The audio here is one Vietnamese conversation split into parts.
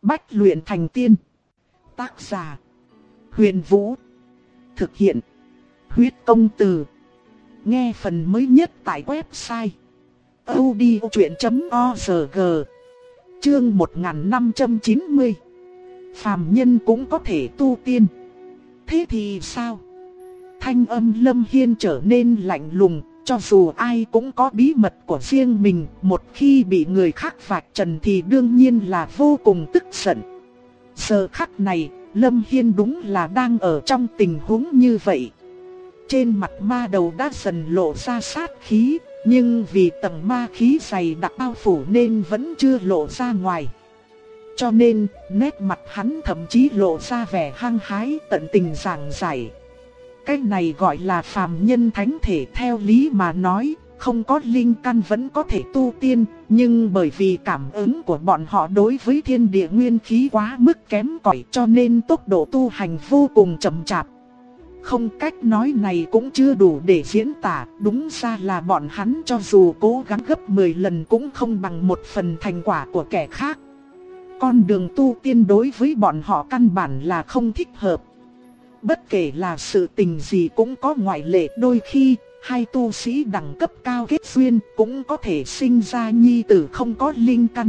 Bách luyện thành tiên. Tác giả: Huyền Vũ. Thực hiện: Huyết Công Từ. Nghe phần mới nhất tại website audiochuyện.org. Chương 1590. Phàm nhân cũng có thể tu tiên. Thế thì sao? Thanh âm Lâm Hiên trở nên lạnh lùng. Cho dù ai cũng có bí mật của riêng mình, một khi bị người khác vạch trần thì đương nhiên là vô cùng tức giận. Giờ khắc này, Lâm Hiên đúng là đang ở trong tình huống như vậy. Trên mặt ma đầu đã dần lộ ra sát khí, nhưng vì tầng ma khí dày đặc bao phủ nên vẫn chưa lộ ra ngoài. Cho nên, nét mặt hắn thậm chí lộ ra vẻ hăng hái tận tình giảng giải. Cái này gọi là phàm nhân thánh thể, theo lý mà nói, không có linh căn vẫn có thể tu tiên, nhưng bởi vì cảm ứng của bọn họ đối với thiên địa nguyên khí quá mức kém cỏi cho nên tốc độ tu hành vô cùng chậm chạp. Không, cách nói này cũng chưa đủ để diễn tả, đúng ra là bọn hắn cho dù cố gắng gấp 10 lần cũng không bằng 1/10 thành quả của kẻ khác. Con đường tu tiên đối với bọn họ căn bản là không thích hợp. Bất kể là sự tình gì cũng có ngoại lệ, đôi khi hai tu sĩ đẳng cấp cao kết duyên cũng có thể sinh ra nhi tử không có linh căn.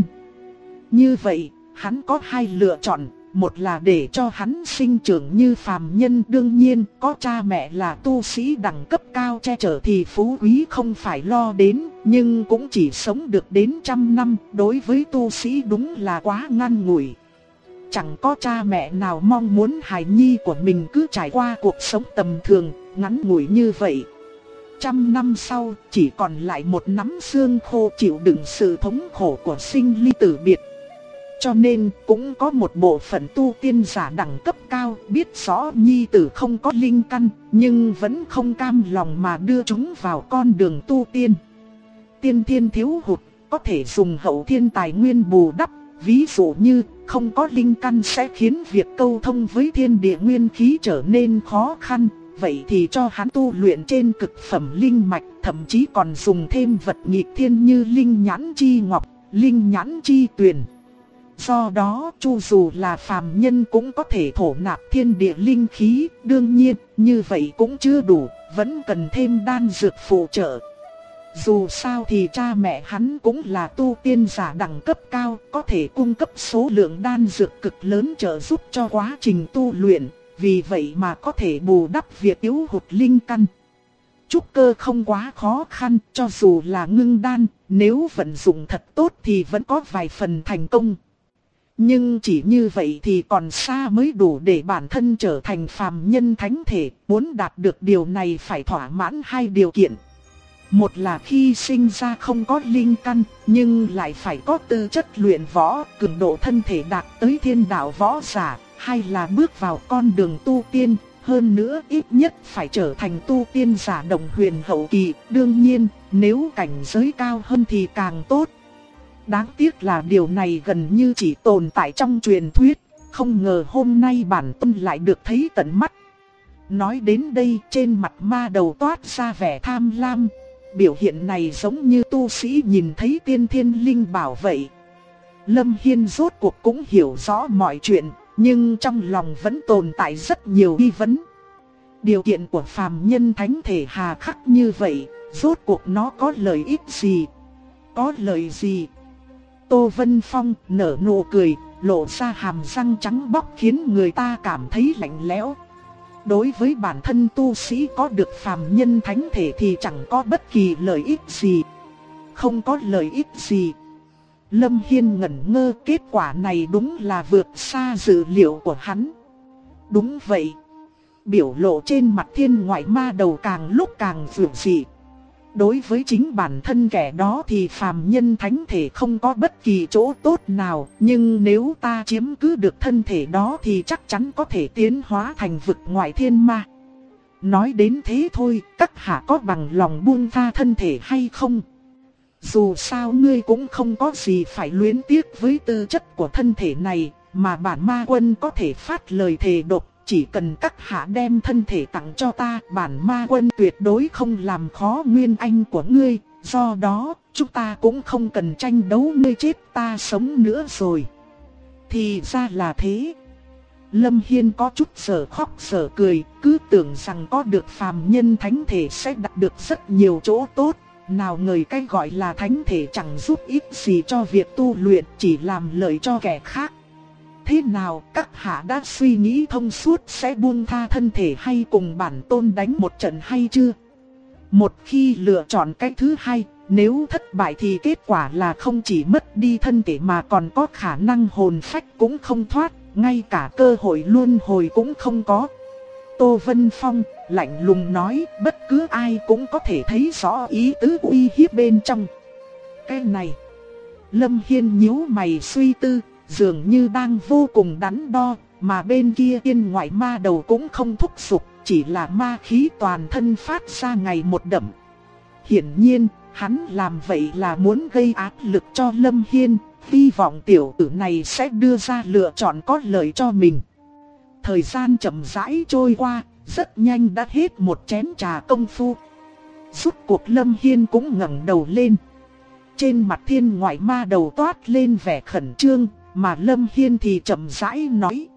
Như vậy, hắn có hai lựa chọn, một là để cho hắn sinh trưởng như phàm nhân, đương nhiên có cha mẹ là tu sĩ đẳng cấp cao che chở thì phú quý không phải lo đến, nhưng cũng chỉ sống được đến 100 năm, đối với tu sĩ đúng là quá ngắn ngủi. Chẳng có cha mẹ nào mong muốn hài nhi của mình cứ trải qua cuộc sống tầm thường, ngắn ngủi như vậy. 100 năm sau, chỉ còn lại một nắm xương khô chịu đựng sự thống khổ của sinh ly tử biệt. Cho nên, cũng có một bộ phận tu tiên giả đẳng cấp cao biết rõ nhi tử không có linh căn, nhưng vẫn không cam lòng mà đưa chúng vào con đường tu tiên. Tiên thiên thiếu hụt, có thể dùng hậu thiên tài nguyên bù đắp. Ví dụ như, không có linh căn sẽ khiến việc câu thông với thiên địa nguyên khí trở nên khó khăn. Vậy thì cho hắn tu luyện trên cực phẩm linh mạch, thậm chí còn dùng thêm vật nghịch thiên như linh nhãn chi ngọc, linh nhãn chi tuyền. Do đó, chu dù là phàm nhân cũng có thể thổ nạp thiên địa linh khí, đương nhiên, như vậy cũng chưa đủ, vẫn cần thêm đan dược phụ trợ. Dù sao thì cha mẹ hắn cũng là tu tiên giả đẳng cấp cao, có thể cung cấp số lượng đan dược cực lớn trợ giúp cho quá trình tu luyện, vì vậy mà có thể bù đắp việc yếu hụt linh căn. Trúc cơ không quá khó khăn, cho dù là ngưng đan, nếu vận dụng thật tốt thì vẫn có vài phần thành công. Nhưng chỉ như vậy thì còn xa mới đủ để bản thân trở thành phàm nhân thánh thể, muốn đạt được điều này phải thỏa mãn hai điều kiện. Một là khi sinh ra không có linh căn, nhưng lại phải có tư chất luyện võ, cường độ thân thể đạt tới thiên đạo võ giả. Hai là bước vào con đường tu tiên, hơn nữa ít nhất phải trở thành tu tiên giả đồng huyền hậu kỳ. Đương nhiên, nếu cảnh giới cao hơn thì càng tốt. Đáng tiếc là điều này gần như chỉ tồn tại trong truyền thuyết, không ngờ hôm nay bản thân lại được thấy tận mắt. Nói đến đây, trên mặt ma đầu toát ra vẻ tham lam. Biểu hiện này giống như tu sĩ nhìn thấy tiên thiên linh bảo vậy. Lâm Hiên rốt cuộc cũng hiểu rõ mọi chuyện, nhưng trong lòng vẫn tồn tại rất nhiều nghi vấn. Điều kiện của phàm nhân thánh thể hà khắc như vậy, rốt cuộc nó có lợi ích gì? Có lợi gì? Tô Vân Phong nở nụ cười, lộ ra hàm răng trắng bóc khiến người ta cảm thấy lạnh lẽo. Đối với bản thân tu sĩ có được phàm nhân thánh thể thì chẳng có bất kỳ lợi ích gì. Không có lợi ích gì. Lâm Hiên ngẩn ngơ, kết quả này đúng là vượt xa dự liệu của hắn. Đúng vậy. Biểu lộ trên mặt thiên ngoại ma đầu càng lúc càng vượt dị. Đối với chính bản thân kẻ đó thì phàm nhân thánh thể không có bất kỳ chỗ tốt nào, nhưng nếu ta chiếm cứ được thân thể đó thì chắc chắn có thể tiến hóa thành vực ngoại thiên ma. Nói đến thế thôi, các hạ có bằng lòng buông tha thân thể hay không? Dù sao ngươi cũng không có gì phải luyến tiếc với tư chất của thân thể này, mà bản ma quân có thể phát lời thề độc. Chỉ cần các hạ đem thân thể tặng cho ta, bản ma quân tuyệt đối không làm khó nguyên anh của ngươi. Do đó, chúng ta cũng không cần tranh đấu ngươi chết ta sống nữa rồi. Thì ra là thế. Lâm Hiên có chút sở khóc sở cười, cứ tưởng rằng có được phàm nhân thánh thể sẽ đạt được rất nhiều chỗ tốt. Nào ngờ cái gọi là thánh thể chẳng giúp ích gì cho việc tu luyện, chỉ làm lợi cho kẻ khác. Thế nào, các hạ đã suy nghĩ thông suốt sẽ buông tha thân thể hay cùng bản tôn đánh một trận hay chưa? Một khi lựa chọn cái thứ hai, nếu thất bại thì kết quả là không chỉ mất đi thân thể mà còn có khả năng hồn phách cũng không thoát, ngay cả cơ hội luân hồi cũng không có. Tô Vân Phong lạnh lùng nói, bất cứ ai cũng có thể thấy rõ ý tứ uy hiếp bên trong. Cái này, Lâm Hiên nhíu mày suy tư, dường như đang vô cùng đắn đo, mà bên kia Thiên Ngoại Ma Đầu cũng không thúc giục, chỉ là ma khí toàn thân phát ra ngày một đậm. Hiển nhiên, hắn làm vậy là muốn gây áp lực cho Lâm Hiên, hy vọng tiểu tử này sẽ đưa ra lựa chọn có lợi cho mình. Thời gian chậm rãi trôi qua, rất nhanh đã hết một chén trà công phu. Rốt cuộc Lâm Hiên cũng ngẩng đầu lên. Trên mặt Thiên Ngoại Ma Đầu toát lên vẻ khẩn trương, mà Lâm Hiên thì chậm rãi nói: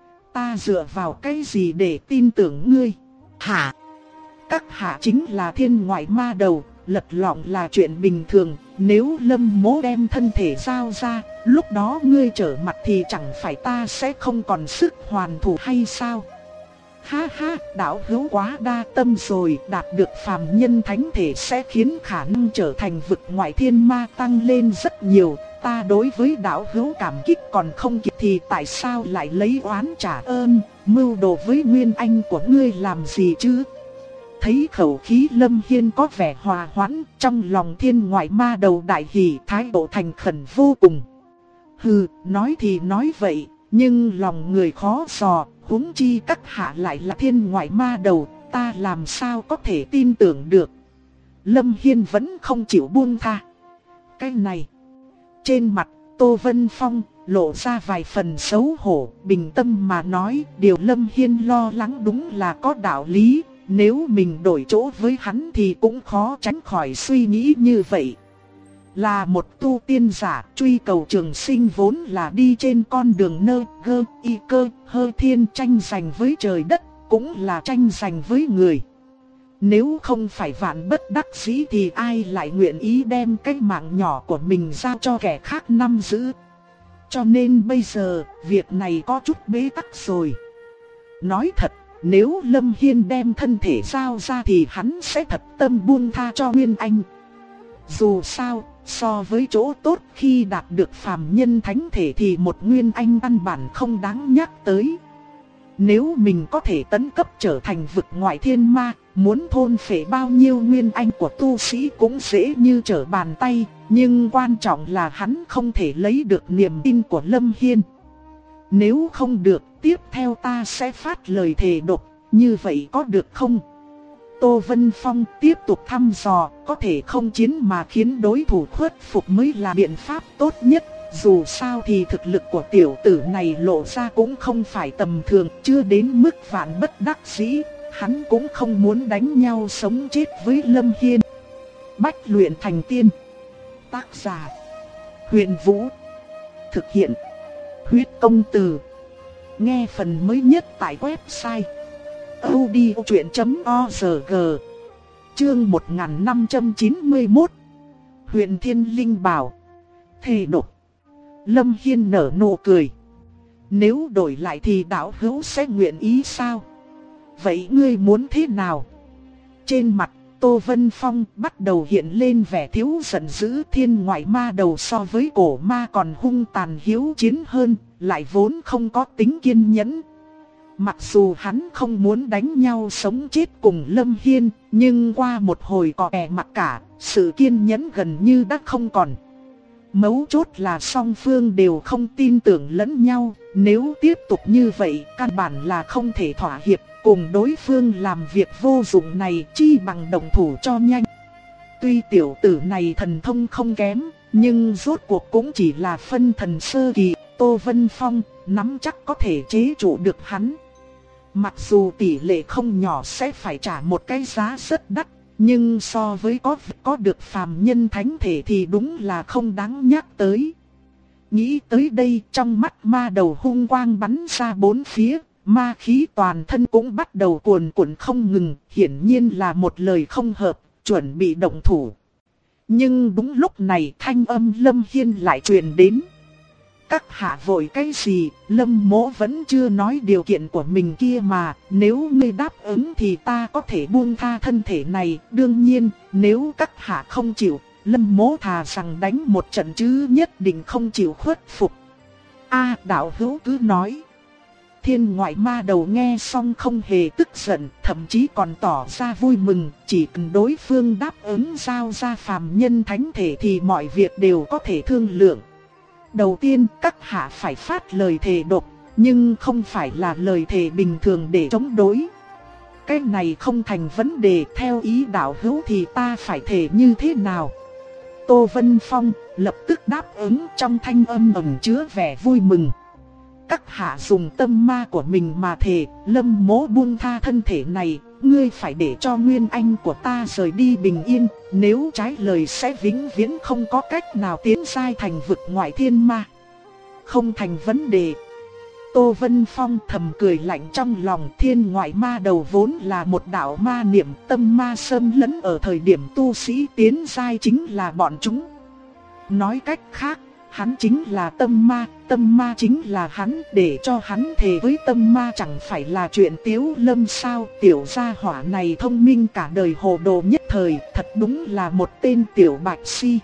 ta dựa vào cái gì để tin tưởng ngươi? Hả? Các hạ chính là Thiên Ngoại Ma Đầu, lật lọng là chuyện bình thường. Nếu Lâm Mỗ đem thân thể giao ra, lúc đó ngươi trở mặt thì chẳng phải ta sẽ không còn sức hoàn thủ hay sao? Ha ha, đạo hữu quá đa tâm rồi, đạt được phàm nhân thánh thể sẽ khiến khả năng trở thành vực ngoại thiên ma tăng lên rất nhiều. Ta đối với đạo hữu cảm kích còn không kịp thì tại sao lại lấy oán trả ơn, mưu đồ với nguyên anh của ngươi làm gì chứ? Thấy khẩu khí Lâm Hiên có vẻ hòa hoãn, trong lòng Thiên Ngoại Ma Đầu đại hỉ, thái độ thành khẩn vô cùng. Hừ, nói thì nói vậy, nhưng lòng người khó dò, huống chi các hạ lại là Thiên Ngoại Ma Đầu, ta làm sao có thể tin tưởng được. Lâm Hiên vẫn không chịu buông tha. Cái này, trên mặt Tô Vân Phong lộ ra vài phần xấu hổ, bình tâm mà nói, điều Lâm Hiên lo lắng đúng là có đạo lý. Nếu mình đổi chỗ với hắn thì cũng khó tránh khỏi suy nghĩ như vậy. Là một tu tiên giả, truy cầu trường sinh vốn là đi trên con đường nơ gơ y cơ hơ thiên, tranh giành với trời đất, cũng là tranh giành với người. Nếu không phải vạn bất đắc dĩ thì ai lại nguyện ý đem cái mạng nhỏ của mình giao cho kẻ khác nắm giữ. Cho nên bây giờ, việc này có chút bế tắc rồi. Nói thật, nếu Lâm Hiên đem thân thể giao ra thì hắn sẽ thật tâm buông tha cho Nguyên Anh. Dù sao, so với chỗ tốt khi đạt được phàm nhân thánh thể thì một Nguyên Anh căn bản không đáng nhắc tới. Nếu mình có thể tấn cấp trở thành vực ngoại thiên ma, muốn thôn phệ bao nhiêu Nguyên Anh của tu sĩ cũng dễ như trở bàn tay. Nhưng quan trọng là hắn không thể lấy được niềm tin của Lâm Hiên. Nếu không được, tiếp theo ta sẽ phát lời thề độc, như vậy có được không? Tô Vân Phong tiếp tục thăm dò, có thể không chiến mà khiến đối thủ khuất phục mới là biện pháp tốt nhất. Dù sao thì thực lực của tiểu tử này lộ ra cũng không phải tầm thường, chưa đến mức vạn bất đắc dĩ, hắn cũng không muốn đánh nhau sống chết với Lâm Hiên. Bách luyện thành tiên. Tác giả: Huyền Vũ. Thực hiện: Huyết Công Từ. Nghe phần mới nhất tại website audiochuyện.org. Chương 1591. Huyền Thiên Linh Bảo. Thề độc. Lâm Hiên nở nụ cười. Nếu đổi lại thì đạo hữu sẽ nguyện ý sao? Vậy ngươi muốn thế nào? Trên mặt Tô Vân Phong bắt đầu hiện lên vẻ thiếu giận dữ. Thiên Ngoại Ma Đầu so với cổ ma còn hung tàn hiếu chiến hơn, lại vốn không có tính kiên nhẫn. Mặc dù hắn không muốn đánh nhau sống chết cùng Lâm Hiên, nhưng qua một hồi cọ kè mặc cả, sự kiên nhẫn gần như đã không còn. Mấu chốt là song phương đều không tin tưởng lẫn nhau, nếu tiếp tục như vậy căn bản là không thể thỏa hiệp, cùng đối phương làm việc vô dụng này chi bằng động thủ cho nhanh. Tuy tiểu tử này thần thông không kém, nhưng rốt cuộc cũng chỉ là phân thần sơ kỳ. Tô Vân Phong nắm chắc có thể chế trụ được hắn. Mặc dù tỷ lệ không nhỏ sẽ phải trả một cái giá rất đắt, nhưng so với có được phàm nhân thánh thể thì đúng là không đáng nhắc tới. Nghĩ tới đây, trong mắt ma đầu hung quang bắn ra bốn phía, ma khí toàn thân cũng bắt đầu cuồn cuộn không ngừng, hiển nhiên là một lời không hợp, chuẩn bị động thủ. Nhưng đúng lúc này thanh âm Lâm Hiên lại truyền đến. Các hạ vội cái gì, Lâm mỗ vẫn chưa nói điều kiện của mình kia mà, nếu ngươi đáp ứng thì ta có thể buông tha thân thể này, đương nhiên, nếu các hạ không chịu, Lâm mỗ thà rằng đánh một trận chứ nhất định không chịu khuất phục. A đạo hữu cứ nói. Thiên ngoại ma đầu nghe xong không hề tức giận, thậm chí còn tỏ ra vui mừng, chỉ cần đối phương đáp ứng giao ra phàm nhân thánh thể thì mọi việc đều có thể thương lượng. Đầu tiên các hạ phải phát lời thề độc, nhưng không phải là lời thề bình thường để chống đối. Cái này không thành vấn đề, theo ý đạo hữu thì ta phải thề như thế nào? Tô Vân Phong lập tức đáp ứng, trong thanh âm ẩn chứa vẻ vui mừng. Các hạ dùng tâm ma của mình mà thề, Lâm mỗ buông tha thân thể này, ngươi phải để cho nguyên anh của ta rời đi bình yên, nếu trái lời sẽ vĩnh viễn không có cách nào tiến giai thành vực ngoại thiên ma. Không thành vấn đề. Tô Vân Phong thầm cười lạnh trong lòng, thiên ngoại ma đầu vốn là một đạo ma niệm, tâm ma xâm lấn ở thời điểm tu sĩ tiến giai chính là bọn chúng. Nói cách khác, hắn chính là tâm ma chính là hắn, để cho hắn thề với tâm ma chẳng phải là chuyện Tiếu Lâm sao? Tiểu gia hỏa này thông minh cả đời, hồ đồ nhất thời, thật đúng là một tên tiểu bạch si.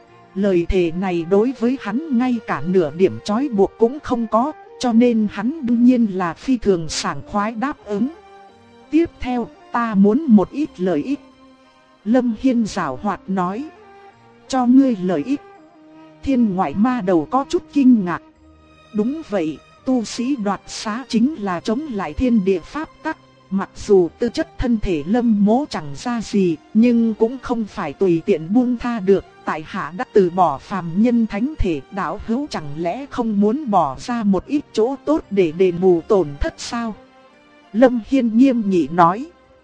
Lời thề này đối với hắn ngay cả nửa điểm trói buộc cũng không có, cho nên hắn đương nhiên là phi thường sảng khoái đáp ứng. Tiếp theo, ta muốn một ít lợi ích. Lâm Hiên giảo hoạt nói. Cho ngươi lợi ích. Thiên ngoại ma đầu có chút kinh ngạc. Đúng vậy, tu sĩ đoạt xá chính là chống lại thiên địa pháp tắc. Mặc dù tư chất thân thể Lâm mỗ chẳng ra gì, nhưng cũng không phải tùy tiện buông tha được. Tại hạ đã từ bỏ phàm nhân thánh thể, đạo hữu chẳng lẽ không muốn bỏ ra một ít chỗ tốt để đền bù tổn thất sao? Lâm Hiên nghiêm nghị nói.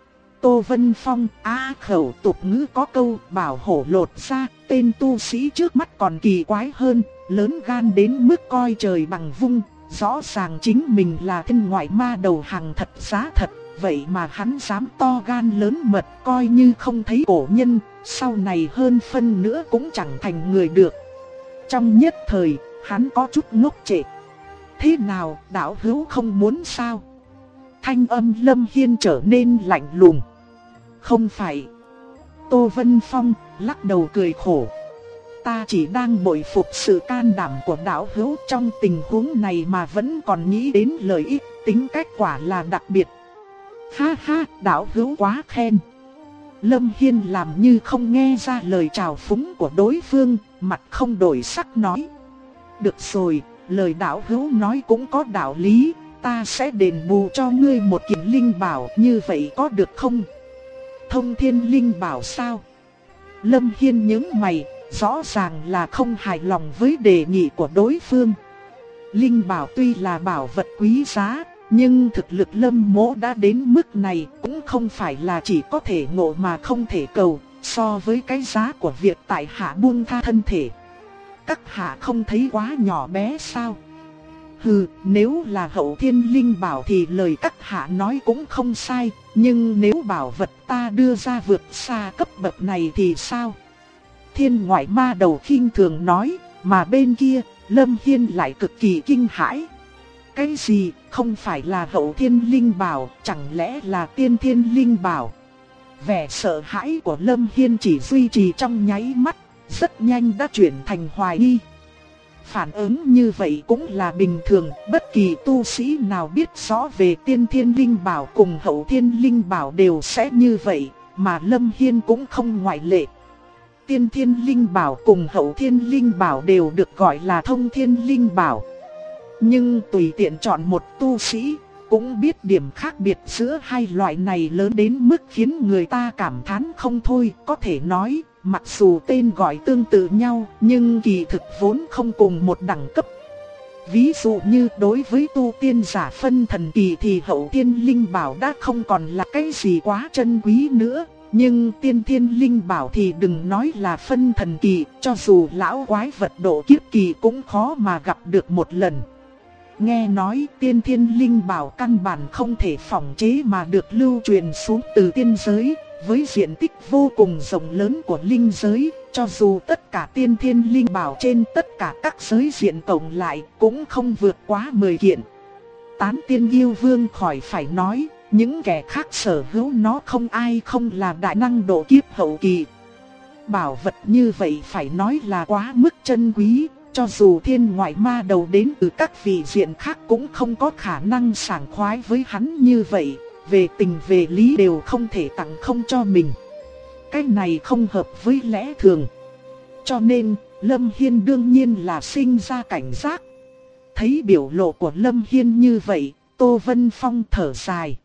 Tô Vân Phong, khẩu tục ngữ có câu bảo hổ lột ra, tên tu sĩ trước mắt còn kỳ quái hơn, lớn gan đến mức coi trời bằng vung, rõ ràng chính mình là thiên ngoại ma đầu hàng thật giá thật, vậy mà hắn dám to gan lớn mật, coi như không thấy cổ nhân, sau này hơn phân nữa cũng chẳng thành người được. Trong nhất thời, hắn có chút ngốc trệ. Thế nào, đạo hữu không muốn sao? Thanh âm Lâm Hiên trở nên lạnh lùng. Không phải. Tô Vân Phong lắc đầu cười khổ. Ta chỉ đang bội phục sự can đảm của đạo hữu, trong tình huống này mà vẫn còn nghĩ đến lợi ích, tính cách quả là đặc biệt. Ha ha, đạo hữu quá khen. Lâm Hiên làm như không nghe ra lời chào phúng của đối phương, mặt không đổi sắc nói. Được rồi, lời đạo hữu nói cũng có đạo lý, ta sẽ đền bù cho ngươi một kiện linh bảo, như vậy có được không? Thông thiên linh bảo sao? Lâm Hiên nhướng mày, rõ ràng là không hài lòng với đề nghị của đối phương. Linh bảo tuy là bảo vật quý giá, nhưng thực lực Lâm mỗ đã đến mức này, cũng không phải là chỉ có thể ngộ mà không thể cầu. So với cái giá của việc tại hạ buông tha thân thể, các hạ không thấy quá nhỏ bé sao? Hừ, nếu là hậu thiên linh bảo thì lời các hạ nói cũng không sai, nhưng nếu bảo vật ta đưa ra vượt xa cấp bậc này thì sao? Thiên ngoại ma đầu khinh thường nói, mà bên kia, Lâm Hiên lại cực kỳ kinh hãi. Cái gì, không phải là hậu thiên linh bảo, chẳng lẽ là tiên thiên linh bảo? Vẻ sợ hãi của Lâm Hiên chỉ duy trì trong nháy mắt, rất nhanh đã chuyển thành hoài nghi. Phản ứng như vậy cũng là bình thường, bất kỳ tu sĩ nào biết rõ về tiên thiên linh bảo cùng hậu thiên linh bảo đều sẽ như vậy, mà Lâm Hiên cũng không ngoại lệ. Tiên thiên linh bảo cùng hậu thiên linh bảo đều được gọi là thông thiên linh bảo. Nhưng tùy tiện chọn một tu sĩ, cũng biết điểm khác biệt giữa hai loại này lớn đến mức khiến người ta cảm thán không thôi. Có thể nói, mặc dù tên gọi tương tự nhau, nhưng kỳ thực vốn không cùng một đẳng cấp. Ví dụ như đối với tu tiên giả phân thần kỳ thì hậu thiên linh bảo đã không còn là cái gì quá chân quý nữa. Nhưng tiên thiên linh bảo thì đừng nói là phân thần kỳ, cho dù lão quái vật độ kiếp kỳ cũng khó mà gặp được một lần. Nghe nói tiên thiên linh bảo căn bản không thể phỏng chế mà được lưu truyền xuống từ tiên giới, với diện tích vô cùng rộng lớn của linh giới, cho dù tất cả tiên thiên linh bảo trên tất cả các giới diện tổng lại cũng không vượt quá 10 kiện. Tán tiên yêu vương khỏi phải nói, những kẻ khác sở hữu nó không ai không là đại năng độ kiếp hậu kỳ. Bảo vật như vậy phải nói là quá mức chân quý, cho dù thiên ngoại ma đầu đến từ các vị diện khác cũng không có khả năng sảng khoái với hắn như vậy, về tình về lý đều không thể tặng không cho mình. Cái này không hợp với lẽ thường. Cho nên, Lâm Hiên đương nhiên là sinh ra cảnh giác. Thấy biểu lộ của Lâm Hiên như vậy, Tô Vân Phong thở dài.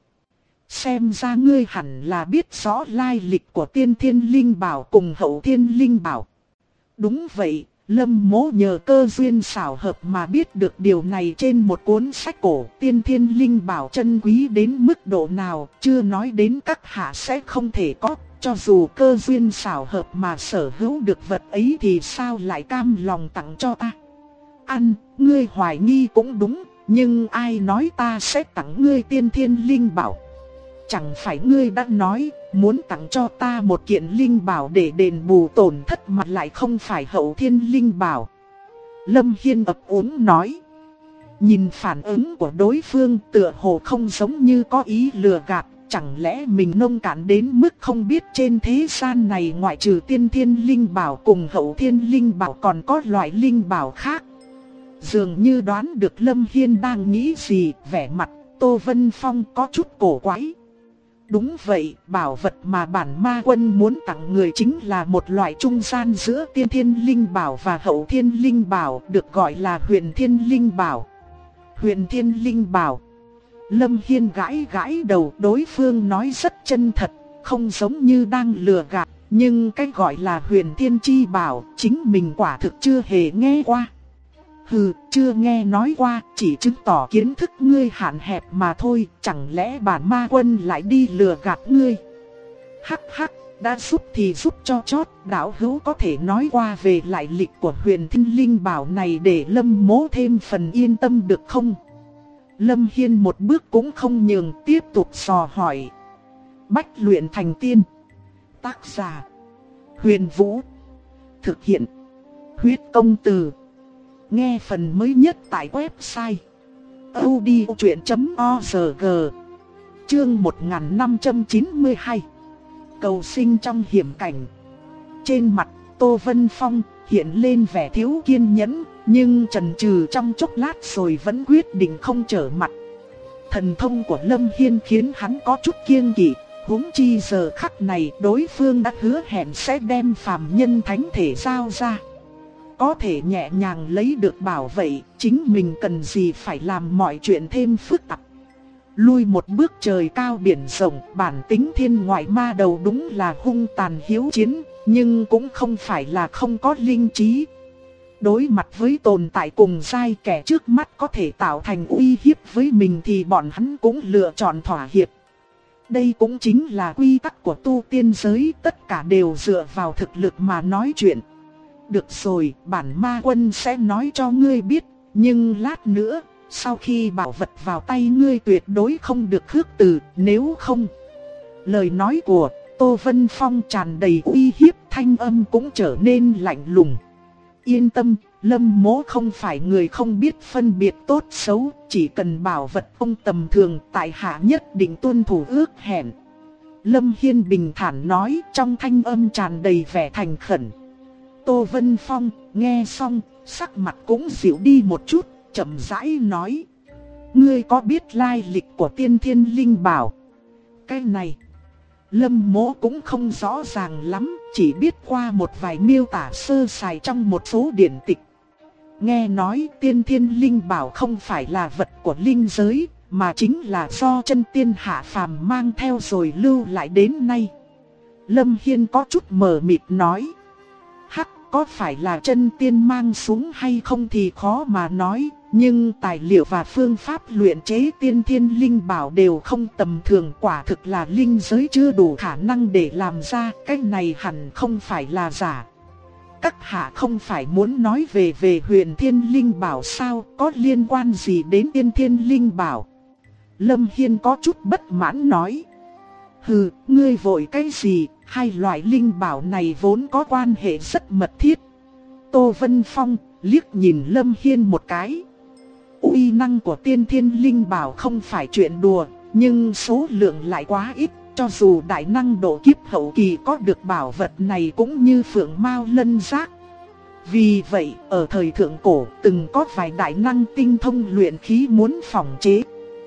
Xem ra ngươi hẳn là biết rõ lai lịch của tiên thiên linh bảo cùng hậu thiên linh bảo. Đúng vậy, Lâm Mỗ nhờ cơ duyên xảo hợp mà biết được điều này trên một cuốn sách cổ. Tiên thiên linh bảo chân quý đến mức độ nào, chưa nói đến các hạ sẽ không thể có. Cho dù cơ duyên xảo hợp mà sở hữu được vật ấy thì sao lại cam lòng tặng cho ta? Ăn, ngươi hoài nghi cũng đúng, nhưng ai nói ta sẽ tặng ngươi tiên thiên linh bảo? Chẳng phải ngươi đã nói, muốn tặng cho ta một kiện linh bảo để đền bù tổn thất mà lại không phải hậu thiên linh bảo. Lâm Hiên ấp úng nói. Nhìn phản ứng của đối phương tựa hồ không giống như có ý lừa gạt. Chẳng lẽ mình nông cạn đến mức không biết trên thế gian này ngoại trừ tiên thiên linh bảo cùng hậu thiên linh bảo còn có loại linh bảo khác? Dường như đoán được Lâm Hiên đang nghĩ gì, vẻ mặt Tô Vân Phong có chút cổ quái. Đúng vậy, bảo vật mà bản ma quân muốn tặng người chính là một loại trung gian giữa tiên thiên linh bảo và hậu thiên linh bảo, được gọi là huyền thiên linh bảo. Huyền thiên linh bảo. Lâm Hiên gãi gãi đầu, đối phương nói rất chân thật, không giống như đang lừa gạt, nhưng cái gọi là huyền thiên chi bảo, chính mình quả thực chưa hề nghe qua. Hừ, chưa nghe nói qua, chỉ chứng tỏ kiến thức ngươi hạn hẹp mà thôi, chẳng lẽ bản ma quân lại đi lừa gạt ngươi? Hắc hắc, đã giúp thì giúp cho chót, đạo hữu có thể nói qua về lại lịch của huyền thiên linh bảo này để Lâm Mỗ thêm phần yên tâm được không? Lâm Hiên một bước cũng không nhường, tiếp tục dò hỏi. Bách luyện thành tiên. Tác giả: Huyền Vũ. Thực hiện: Huyết Công Từ. Nghe phần mới nhất tại website audiochuyện.org. Chương 1592. Cầu sinh trong hiểm cảnh. Trên mặt Tô Vân Phong hiện lên vẻ thiếu kiên nhẫn, nhưng chần chừ trong chốc lát rồi vẫn quyết định không trở mặt. Thần thông của Lâm Hiên khiến hắn có chút kiêng kỵ, huống chi giờ khắc này đối phương đã hứa hẹn sẽ đem phàm nhân thánh thể giao ra. Có thể nhẹ nhàng lấy được bảo vậy, chính mình cần gì phải làm mọi chuyện thêm phức tạp. Lui một bước trời cao biển rộng, bản tính thiên ngoại ma đầu đúng là hung tàn hiếu chiến, nhưng cũng không phải là không có linh trí. Đối mặt với tồn tại cùng giai kẻ trước mắt có thể tạo thành uy hiếp với mình thì bọn hắn cũng lựa chọn thỏa hiệp. Đây cũng chính là quy tắc của tu tiên giới, tất cả đều dựa vào thực lực mà nói chuyện. Được rồi, bản ma quân sẽ nói cho ngươi biết, nhưng lát nữa, sau khi bảo vật vào tay ngươi tuyệt đối không được khước từ, nếu không. Lời nói của Tô Vân Phong tràn đầy uy hiếp, thanh âm cũng trở nên lạnh lùng. Yên tâm, Lâm Mỗ không phải người không biết phân biệt tốt xấu, chỉ cần bảo vật không tầm thường, tại hạ nhất định tuân thủ ước hẹn. Lâm Hiên bình thản nói, trong thanh âm tràn đầy vẻ thành khẩn. Tô Vân Phong nghe xong, sắc mặt cũng dịu đi một chút, chậm rãi nói. Ngươi có biết lai lịch của tiên thiên linh bảo? Cái này, Lâm Mỗ cũng không rõ ràng lắm, chỉ biết qua một vài miêu tả sơ sài trong một số điển tịch. Nghe nói tiên thiên linh bảo không phải là vật của linh giới, mà chính là do chân tiên hạ phàm mang theo rồi lưu lại đến nay. Lâm Hiên có chút mờ mịt nói. Hắc, có phải là chân tiên mang xuống hay không thì khó mà nói, Nhưng tài liệu và phương pháp luyện chế tiên thiên linh bảo đều không tầm thường, quả thực là linh giới chưa đủ khả năng để làm ra, cái này hẳn không phải là giả. Các hạ không phải muốn nói về huyền thiên linh bảo sao, có liên quan gì đến tiên thiên linh bảo? Lâm Hiên có chút bất mãn nói. Hừ, ngươi vội cái gì, hai loại linh bảo này vốn có quan hệ rất mật thiết. Tô Vân Phong liếc nhìn Lâm Hiên một cái. Uy năng của tiên thiên linh bảo không phải chuyện đùa, nhưng số lượng lại quá ít. Cho dù đại năng độ kiếp hậu kỳ có được bảo vật này cũng như phượng mao lân giác. Vì vậy, ở thời thượng cổ từng có vài đại năng tinh thông luyện khí muốn phòng chế.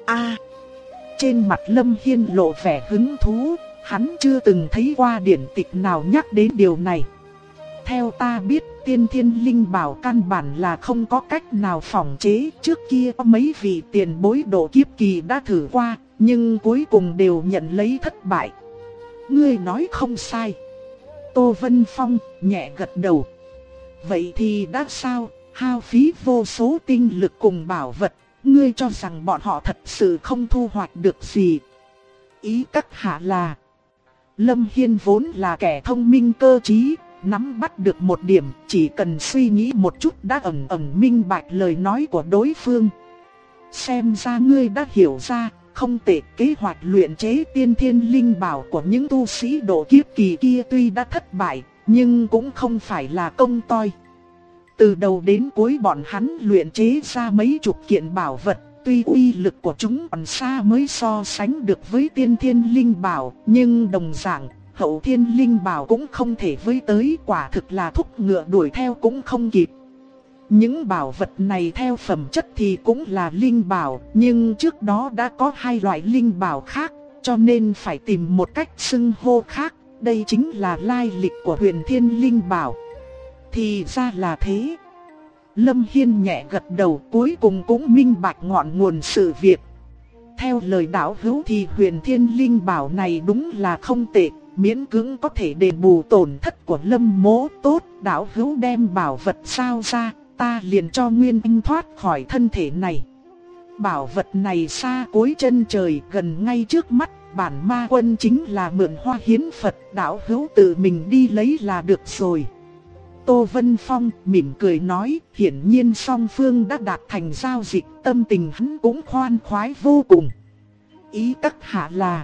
Trên mặt Lâm Hiên lộ vẻ hứng thú, hắn chưa từng thấy qua điển tịch nào nhắc đến điều này. Theo ta biết, tiên thiên linh bảo căn bản là không có cách nào phòng chế. Trước kia có mấy vị tiền bối độ kiếp kỳ đã thử qua, nhưng cuối cùng đều nhận lấy thất bại. Ngươi nói không sai. Tô Vân Phong nhẹ gật đầu. Vậy thì đã sao, hao phí vô số tinh lực cùng bảo vật, ngươi cho rằng bọn họ thật sự không thu hoạch được gì? Ý các hạ là... Lâm Hiên vốn là kẻ thông minh cơ trí, nắm bắt được một điểm, chỉ cần suy nghĩ một chút đã ẩn ẩn minh bạch lời nói của đối phương. Xem ra ngươi đã hiểu ra, không tệ, kế hoạch luyện chế tiên thiên linh bảo của những tu sĩ độ kiếp kỳ kia tuy đã thất bại, nhưng cũng không phải là công toi. Từ đầu đến cuối bọn hắn luyện chế ra mấy chục kiện bảo vật, tuy uy lực của chúng còn xa mới so sánh được với tiên thiên linh bảo, nhưng đồng dạng, hậu thiên linh bảo cũng không thể với tới, quả thực là thúc ngựa đuổi theo cũng không kịp. Những bảo vật này theo phẩm chất thì cũng là linh bảo, nhưng trước đó đã có hai loại linh bảo khác, cho nên phải tìm một cách xưng hô khác. Đây chính là lai lịch của huyền thiên linh bảo. Thì ra là thế. Lâm Hiên nhẹ gật đầu, cuối cùng cũng minh bạch ngọn nguồn sự việc. Theo lời đạo hữu thì huyền thiên linh bảo này đúng là không tệ, miễn cưỡng có thể đền bù tổn thất của Lâm mỗ. Tốt, đạo hữu đem bảo vật sao ra, ta liền cho Nguyên Anh thoát khỏi thân thể này. Bảo vật này xa cuối chân trời, gần ngay trước mắt. Bản ma quân chính là mượn hoa hiến Phật, đạo hữu tự mình đi lấy là được rồi. Tô Vân Phong mỉm cười nói, hiển nhiên song phương đã đạt thành giao dịch, tâm tình hắn cũng khoan khoái vô cùng. Ý các hạ là...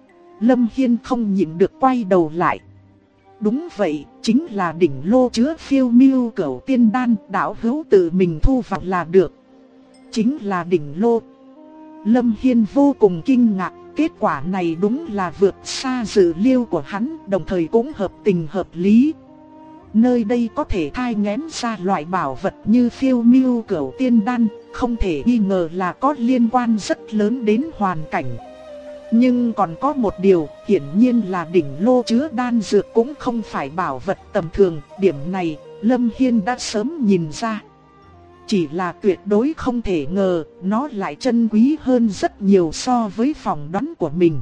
Lâm Hiên không nhịn được quay đầu lại. Đúng vậy, chính là đỉnh lô chứa phiêu miêu cửu tiên đan, đạo hữu tự mình thu vào là được. Chính là đỉnh lô. Lâm Hiên vô cùng kinh ngạc. Kết quả này đúng là vượt xa dự liệu của hắn, đồng thời cũng hợp tình hợp lý. Nơi đây có thể thai nghén ra loại bảo vật như phiêu miêu cửu tiên đan, không thể nghi ngờ là có liên quan rất lớn đến hoàn cảnh. Nhưng còn có một điều, hiển nhiên là đỉnh lô chứa đan dược cũng không phải bảo vật tầm thường, điểm này Lâm Hiên đã sớm nhìn ra. Chỉ là tuyệt đối không thể ngờ, nó lại chân quý hơn rất nhiều so với phỏng đoán của mình.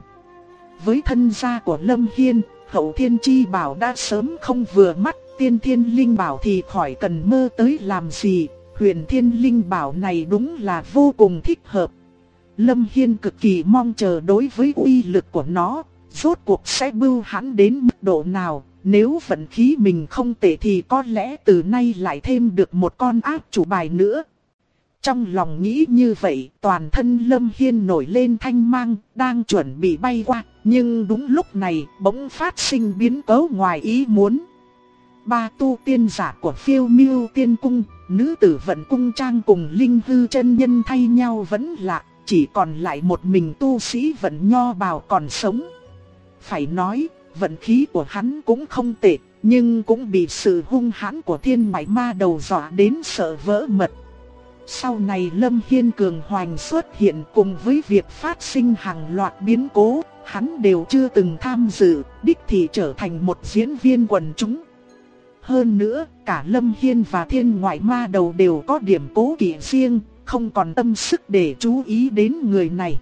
Với thân gia của Lâm Hiên, hậu thiên chi bảo đã sớm không vừa mắt, tiên thiên linh bảo thì khỏi cần mơ tới làm gì, huyền thiên linh bảo này đúng là vô cùng thích hợp. Lâm Hiên cực kỳ mong chờ đối với uy lực của nó, rốt cuộc sẽ bưu hãn đến mức độ nào. Nếu vận khí mình không tệ thì có lẽ từ nay lại thêm được một con ác chủ bài nữa. Trong lòng nghĩ như vậy, toàn thân Lâm Hiên nổi lên thanh mang, đang chuẩn bị bay qua. Nhưng đúng lúc này, bỗng phát sinh biến cố ngoài ý muốn. Ba tu tiên giả của Phiêu Miêu Tiên Cung, nữ tử Vận Cung Trang cùng Linh Hư chân nhân thay nhau vẫn lạ, chỉ còn lại một mình tu sĩ Vận Nho Bào còn sống. Phải nói, vận khí của hắn cũng không tệ, nhưng cũng bị sự hung hãn của thiên ngoại ma đầu dọa đến sợ vỡ mật. Sau này Lâm Hiên cường hoành xuất hiện cùng với việc phát sinh hàng loạt biến cố, hắn đều chưa từng tham dự, đích thị trở thành một diễn viên quần chúng. Hơn nữa, cả Lâm Hiên và thiên ngoại ma đầu đều có điểm cố kỵ riêng, không còn tâm sức để chú ý đến người này.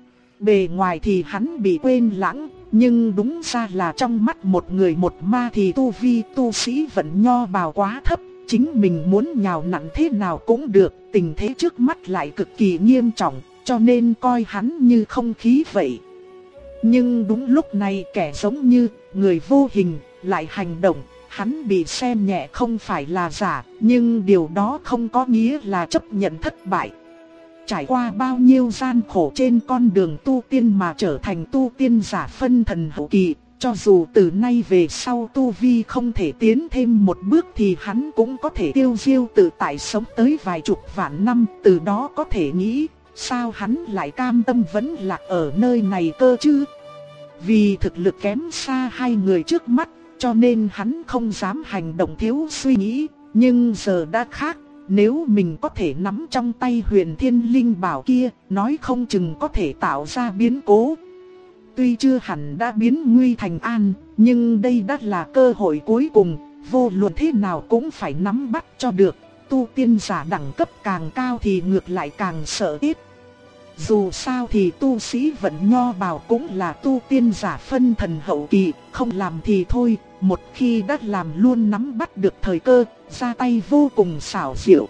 Bề ngoài thì hắn bị quên lãng, nhưng đúng ra là trong mắt một người một ma thì tu vi tu sĩ Vận Nho Bào quá thấp, chính mình muốn nhào nặn thế nào cũng được, tình thế trước mắt lại cực kỳ nghiêm trọng, cho nên coi hắn như không khí vậy. Nhưng đúng lúc này kẻ giống như người vô hình lại hành động, hắn bị xem nhẹ không phải là giả, nhưng điều đó không có nghĩa là chấp nhận thất bại. Trải qua bao nhiêu gian khổ trên con đường tu tiên mà trở thành tu tiên giả phân thần hậu kỳ, cho dù từ nay về sau tu vi không thể tiến thêm một bước thì hắn cũng có thể tiêu diêu tự tại sống tới vài chục vạn năm, từ đó có thể nghĩ, sao hắn lại cam tâm vẫn lạc ở nơi này cơ chứ? Vì thực lực kém xa hai người trước mắt, cho nên hắn không dám hành động thiếu suy nghĩ, nhưng giờ đã khác. Nếu mình có thể nắm trong tay Huyền Thiên Linh Bảo kia, nói không chừng có thể tạo ra biến cố. Tuy chưa hẳn đã biến nguy thành an, nhưng đây đã là cơ hội cuối cùng, vô luận thế nào cũng phải nắm bắt cho được. Tu tiên giả đẳng cấp càng cao thì ngược lại càng sợ ít. Dù sao thì tu sĩ Vận Nho Bảo cũng là tu tiên giả phân thần hậu kỳ, không làm thì thôi, một khi đã làm luôn nắm bắt được thời cơ, ra tay vô cùng xảo diệu.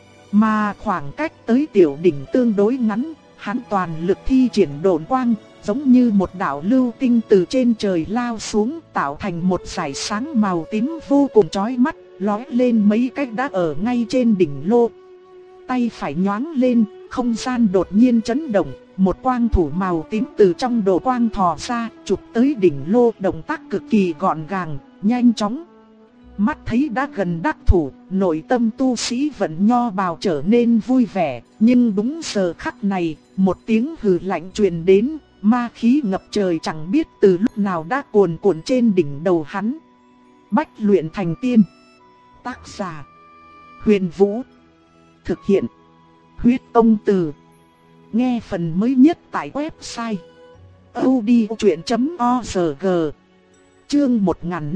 Mà khoảng cách tới tiểu đỉnh tương đối ngắn, hắn toàn lực thi triển độn quang, giống như một đạo lưu tinh từ trên trời lao xuống, tạo thành một dải sáng màu tím vô cùng chói mắt, lóe lên mấy cách đã ở ngay trên đỉnh lô. Tay phải nhoáng lên, không gian đột nhiên chấn động, một quang thủ màu tím từ trong đồ quang thò ra, chụp tới đỉnh lô, động tác cực kỳ gọn gàng, nhanh chóng. Mắt thấy đã gần đắc thủ, nội tâm tu sĩ Vận Nho Bào trở nên vui vẻ, nhưng đúng giờ khắc này, một tiếng hừ lạnh truyền đến, ma khí ngập trời chẳng biết từ lúc nào đã cuồn cuộn trên đỉnh đầu hắn. Bách luyện thành tiên. Tác giả: Huyền Vũ. Thực hiện: Huyết Tông Từ. Nghe phần mới nhất tại website audiochuyện.org. Chương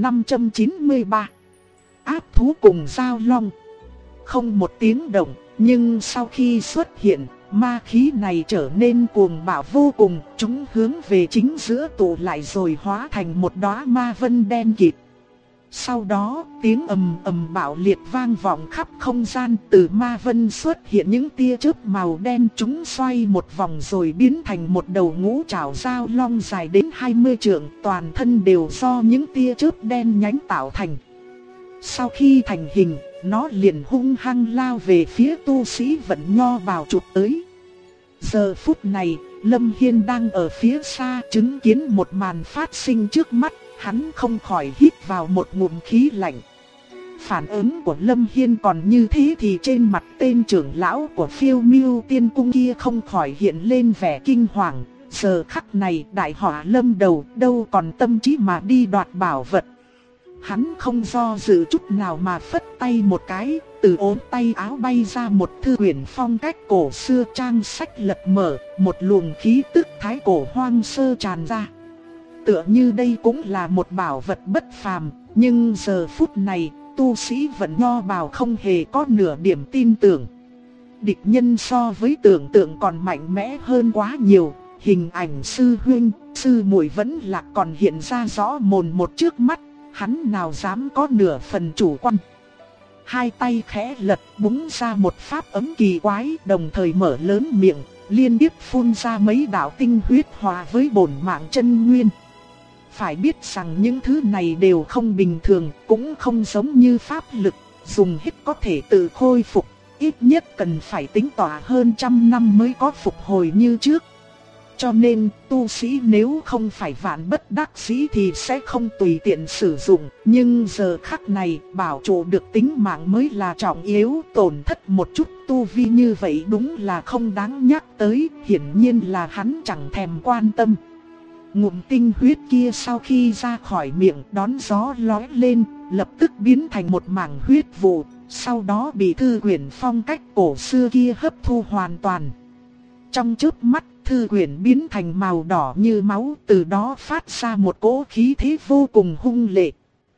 1593. Áp thú cùng giao long. Không một tiếng động, nhưng sau khi xuất hiện, ma khí này trở nên cuồng bạo vô cùng, chúng hướng về chính giữa tụ lại rồi hóa thành một đóa ma vân đen kịt. Sau đó, tiếng ầm ầm bạo liệt vang vọng khắp không gian, từ ma vân xuất hiện những tia chớp màu đen, chúng xoay một vòng rồi biến thành một đầu ngũ trảo giao long dài đến 20 trượng, toàn thân đều do những tia chớp đen nhánh tạo thành. Sau khi thành hình, nó liền hung hăng lao về phía tu sĩ Vận Nho Bào chụp tới. Giờ phút này, Lâm Hiên đang ở phía xa chứng kiến một màn phát sinh trước mắt, hắn không khỏi hít vào một ngụm khí lạnh. Phản ứng của Lâm Hiên còn như thế thì trên mặt tên trưởng lão của Phiêu Miêu Tiên Cung kia không khỏi hiện lên vẻ kinh hoàng. Giờ khắc này đại họa lâm đầu, đâu còn tâm trí mà đi đoạt bảo vật. Hắn không do dự chút nào mà phất tay một cái, từ ốm tay áo bay ra một thư quyển phong cách cổ xưa, trang sách lật mở, một luồng khí tức thái cổ hoang sơ tràn ra. Tựa như đây cũng là một bảo vật bất phàm, nhưng giờ phút này, tu sĩ Vận Nho Bào không hề có nửa điểm tin tưởng. Địch nhân so với tưởng tượng còn mạnh mẽ hơn quá nhiều, hình ảnh sư huynh, sư muội vẫn là còn hiện ra rõ mồn một trước mắt, hắn nào dám có nửa phần chủ quan. Hai tay khẽ lật búng ra một pháp ấm kỳ quái, đồng thời mở lớn miệng, liên tiếp phun ra mấy đạo tinh huyết hòa với bổn mạng chân nguyên. Phải biết rằng những thứ này đều không bình thường, cũng không giống như pháp lực, dùng hết có thể tự khôi phục, ít nhất cần phải tính tỏa hơn 100 năm mới có phục hồi như trước. Cho nên, tu sĩ nếu không phải vạn bất đắc dĩ thì sẽ không tùy tiện sử dụng, nhưng giờ khắc này, bảo trụ được tính mạng mới là trọng yếu, tổn thất một chút tu vi như vậy đúng là không đáng nhắc tới, hiển nhiên là hắn chẳng thèm quan tâm. Ngụm tinh huyết kia sau khi ra khỏi miệng đón gió lóe lên, lập tức biến thành một mảng huyết vụ, sau đó bị thư quyển phong cách cổ xưa kia hấp thu hoàn toàn. Trong chớp mắt, thư quyển biến thành màu đỏ như máu, từ đó phát ra một cỗ khí thế vô cùng hung lệ.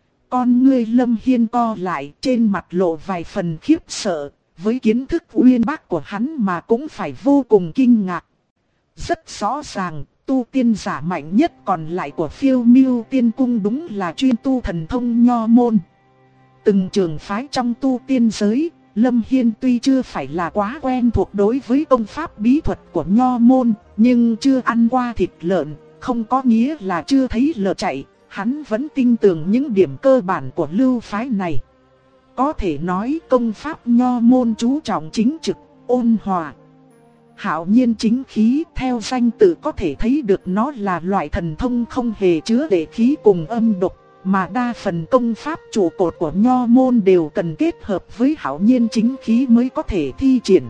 Con ngươi Lâm Hiên co lại, trên mặt lộ vài phần khiếp sợ, với kiến thức uyên bác của hắn mà cũng phải vô cùng kinh ngạc. Rất rõ ràng, tu tiên giả mạnh nhất còn lại của Phiêu Miêu Tiên Cung đúng là chuyên tu thần thông nho môn. từng trường phái trong tu tiên giới, Lâm Hiên tuy chưa phải là quá quen thuộc đối với công pháp bí thuật của Nho môn, nhưng chưa ăn qua thịt lợn, không có nghĩa là chưa thấy lợn chạy, hắn vẫn tin tưởng những điểm cơ bản của lưu phái này. Có thể nói công pháp Nho môn chú trọng chính trực, ôn hòa, hạo nhiên chính khí. Theo danh tự có thể thấy được nó là loại thần thông không hề chứa lệ khí cùng âm độc, mà đa phần công pháp trụ cột của Nho môn đều cần kết hợp với hạo nhiên chính khí mới có thể thi triển.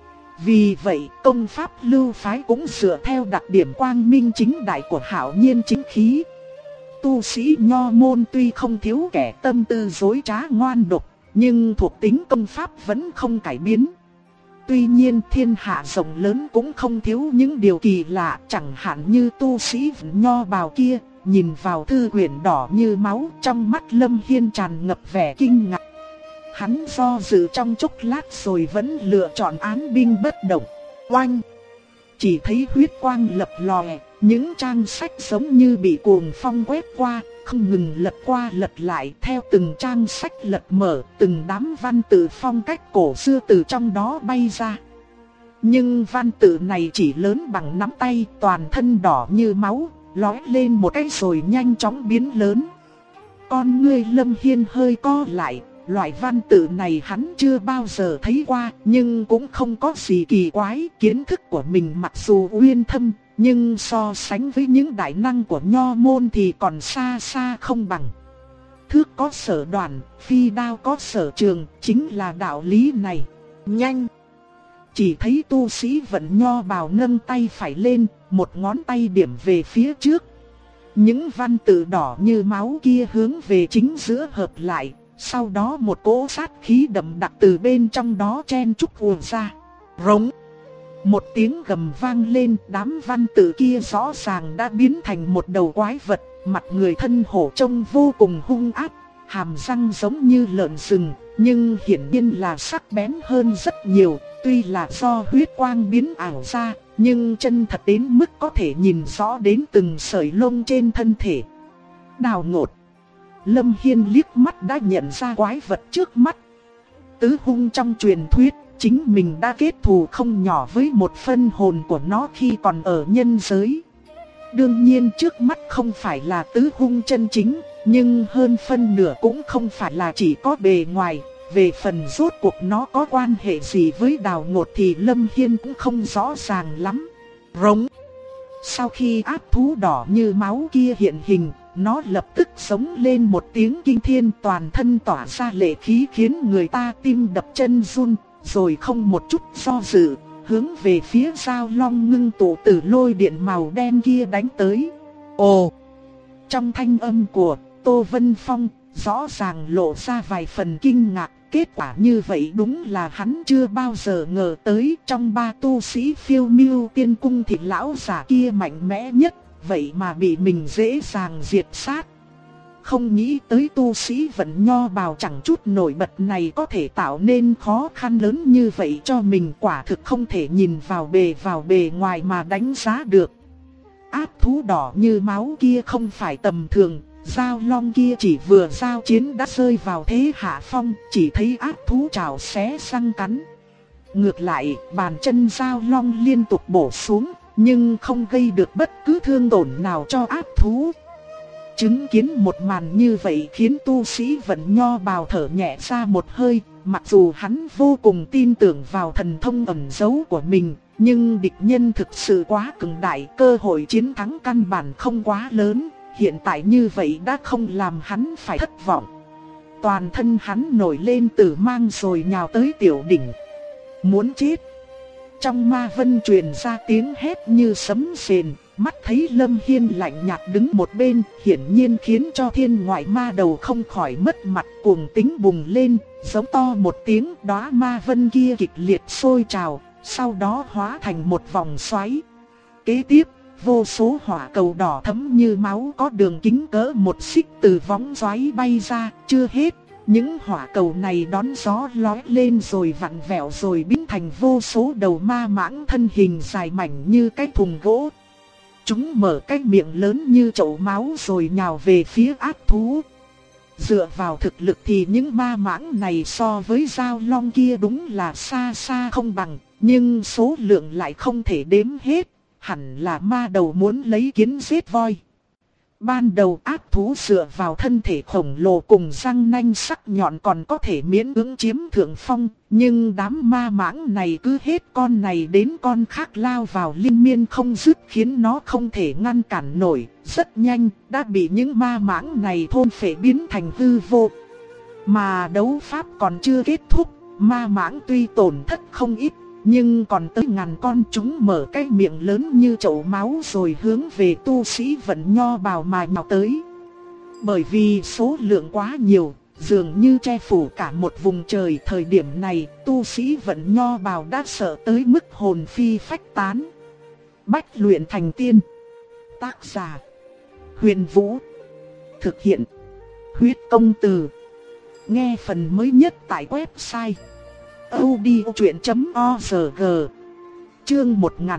Vì vậy, công pháp lưu phái cũng dựa theo đặc điểm quang minh chính đại của hạo nhiên chính khí. Tu sĩ Nho môn tuy không thiếu kẻ tâm tư dối trá ngoan độc, nhưng thuộc tính công pháp vẫn không cải biến. Tuy nhiên thiên hạ rộng lớn cũng không thiếu những điều kỳ lạ, chẳng hạn như tu sĩ Nho bào kia, nhìn vào thư quyển đỏ như máu, trong mắt Lâm Hiên tràn ngập vẻ kinh ngạc. Hắn do dự trong chốc lát rồi vẫn lựa chọn án binh bất động. Oanh! Chỉ thấy huyết quang lập lòe, những trang sách giống như bị cuồng phong quét qua, không ngừng lật qua lật lại. Theo từng trang sách lật mở, từng đám văn tự phong cách cổ xưa từ trong đó bay ra. Nhưng văn tự này chỉ lớn bằng nắm tay, toàn thân đỏ như máu, lóe lên một cái rồi nhanh chóng biến lớn. Con ngươi Lâm Hiên hơi co lại, loại văn tự này hắn chưa bao giờ thấy qua, nhưng cũng không có gì kỳ quái. Kiến thức của mình mặc dù uyên thâm, nhưng so sánh với những đại năng của Nho môn thì còn xa xa không bằng. Thước có sở đoản, phi đao có sở trường, chính là đạo lý này. Nhanh! Chỉ thấy tu sĩ vận Nho bào nâng tay phải lên, một ngón tay điểm về phía trước. Những văn tự đỏ như máu kia hướng về chính giữa hợp lại, sau đó một cỗ sát khí đậm đặc từ bên trong đó chen chúc ùa ra. Rống! Một tiếng gầm vang lên, đám văn tự kia rõ ràng đã biến thành một đầu quái vật, mặt người thân hổ trông vô cùng hung ác, hàm răng giống như lợn rừng, nhưng hiển nhiên là sắc bén hơn rất nhiều. Tuy là do huyết quang biến ảo ra, nhưng chân thật đến mức có thể nhìn rõ đến từng sợi lông trên thân thể. Đào ngột! Lâm Hiên liếc mắt đã nhận ra quái vật trước mắt. Tứ hung trong truyền thuyết, chính mình đã kết thù không nhỏ với một phân hồn của nó khi còn ở nhân giới. Đương nhiên trước mắt không phải là tứ hung chân chính, nhưng hơn phân nửa cũng không phải là chỉ có bề ngoài. Về phần rốt cuộc nó có quan hệ gì với Đào Ngột thì Lâm Hiên cũng không rõ ràng lắm. Rống! Sau khi ác thú đỏ như máu kia hiện hình, nó lập tức sống lên một tiếng kinh thiên, toàn thân tỏa ra lệ khí khiến người ta tim đập chân run, rồi không một chút do dự, hướng về phía Giao Long ngưng tụ từ lôi điện màu đen kia đánh tới. Ồ! Trong thanh âm của Tô Vân Phong, rõ ràng lộ ra vài phần kinh ngạc. Kết quả như vậy đúng là hắn chưa bao giờ ngờ tới. Trong ba tu sĩ Phiêu Miêu Tiên Cung thì lão giả kia mạnh mẽ nhất, vậy mà bị mình dễ dàng diệt sát. Không nghĩ tới tu sĩ vận Nho bào chẳng chút nổi bật này có thể tạo nên khó khăn lớn như vậy cho mình, quả thực không thể nhìn vào bề ngoài mà đánh giá được. Ác thú đỏ như máu kia không phải tầm thường. Giao Long kia chỉ vừa giao chiến đã rơi vào thế hạ phong, chỉ thấy ác thú trào xé răng cắn. Ngược lại, bàn chân Giao Long liên tục bổ xuống, nhưng không gây được bất cứ thương tổn nào cho ác thú. Chứng kiến một màn như vậy khiến tu sĩ vận Nho bào thở nhẹ ra một hơi, mặc dù hắn vô cùng tin tưởng vào thần thông ẩn giấu của mình, nhưng địch nhân thực sự quá cường đại, cơ hội chiến thắng căn bản không quá lớn. Hiện tại như vậy đã không làm hắn phải thất vọng. Toàn thân hắn nổi lên tử mang rồi nhào tới tiểu đỉnh. Muốn chết! Trong ma vân truyền ra tiếng hét như sấm sền. Mắt thấy Lâm Hiên lạnh nhạt đứng một bên, hiển nhiên khiến cho thiên ngoại ma đầu không khỏi mất mặt, cuồng tính bùng lên, giống to một tiếng. Đóa ma vân kia kịch liệt sôi trào, sau đó hóa thành một vòng xoáy. Kế tiếp, vô số hỏa cầu đỏ thẫm như máu có đường kính cỡ một xích từ vóng xoáy bay ra. Chưa hết, những hỏa cầu này đón gió lóe lên rồi vặn vẹo rồi biến thành vô số đầu ma mãng thân hình dài mảnh như cái thùng gỗ. Chúng mở cái miệng lớn như chậu máu rồi nhào về phía ác thú. Dựa vào thực lực thì những ma mãng này so với Giao Long kia đúng là xa xa không bằng, nhưng số lượng lại không thể đếm hết, hẳn là ma đầu muốn lấy kiến giết voi. Ban đầu ác thú dựa vào thân thể khổng lồ cùng răng nanh sắc nhọn còn có thể miễn cưỡng chiếm thượng phong, nhưng đám ma mãng này cứ hết con này đến con khác lao vào liên miên không dứt khiến nó không thể ngăn cản nổi, rất nhanh đã bị những ma mãng này thôn phệ biến thành hư vô. Mà đấu pháp còn chưa kết thúc, ma mãng tuy tổn thất không ít, nhưng còn tới ngàn con, chúng mở cái miệng lớn như chậu máu rồi hướng về tu sĩ Vận Nho bào mà nhào tới. Bởi vì số lượng quá nhiều, dường như che phủ cả một vùng trời, thời điểm này tu sĩ Vận Nho bào đã sợ tới mức hồn phi phách tán. Bách luyện thành tiên. Tác giả: Huyền Vũ. Thực hiện: Huyết Công Từ. Nghe phần mới nhất tại website audiochuyện.org. Chương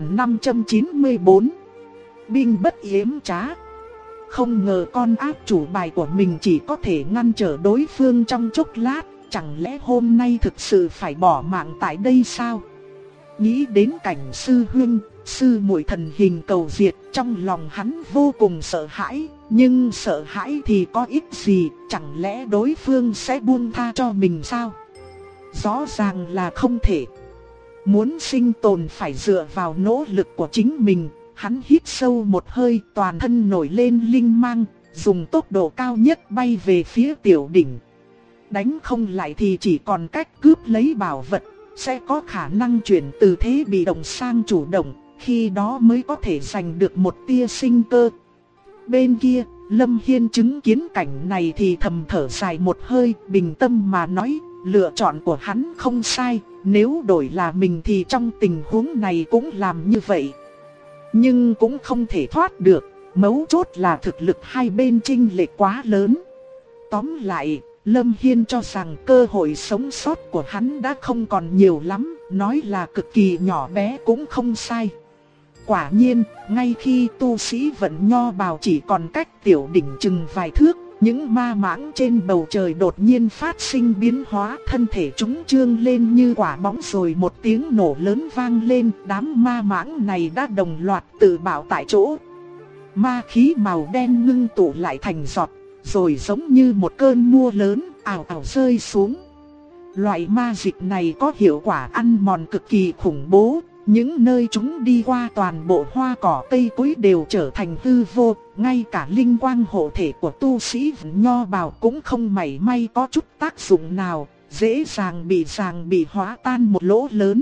1594. Binh bất yếm trá. Không ngờ con ác chủ bài của mình chỉ có thể ngăn trở đối phương trong chốc lát, chẳng lẽ hôm nay thực sự phải bỏ mạng tại đây sao? Nghĩ đến cảnh sư huynh, sư muội thần hình cầu diệt, trong lòng hắn vô cùng sợ hãi, nhưng sợ hãi thì có ích gì, chẳng lẽ đối phương sẽ buông tha cho mình sao? Rõ ràng là không thể. Muốn sinh tồn phải dựa vào nỗ lực của chính mình. Hắn hít sâu một hơi, toàn thân nổi lên linh mang, dùng tốc độ cao nhất bay về phía tiểu đỉnh. Đánh không lại thì chỉ còn cách cướp lấy bảo vật, sẽ có khả năng chuyển từ thế bị động sang chủ động, khi đó mới có thể giành được một tia sinh cơ. Bên kia, Lâm Hiên chứng kiến cảnh này thì thầm thở dài một hơi, bình tâm mà nói, lựa chọn của hắn không sai, nếu đổi là mình thì trong tình huống này cũng làm như vậy. Nhưng cũng không thể thoát được, mấu chốt là thực lực hai bên chênh lệch quá lớn. Tóm lại, Lâm Hiên cho rằng cơ hội sống sót của hắn đã không còn nhiều lắm, nói là cực kỳ nhỏ bé cũng không sai. Quả nhiên, ngay khi tu sĩ Vận Nho bào chỉ còn cách tiểu đỉnh chừng vài thước, những ma mãng trên bầu trời đột nhiên phát sinh biến hóa, thân thể chúng trương lên như quả bóng rồi một tiếng nổ lớn vang lên, đám ma mãng này đã đồng loạt tự bạo tại chỗ. Ma khí màu đen ngưng tụ lại thành giọt, rồi giống như một cơn mưa lớn, ào ào rơi xuống. Loại ma dịch này có hiệu quả ăn mòn cực kỳ khủng bố. Những nơi chúng đi qua toàn bộ hoa cỏ cây cối đều trở thành hư vô, ngay cả linh quang hộ thể của tu sĩ Vận Nho bào cũng không mảy may có chút tác dụng nào, dễ dàng bị hóa tan một lỗ lớn.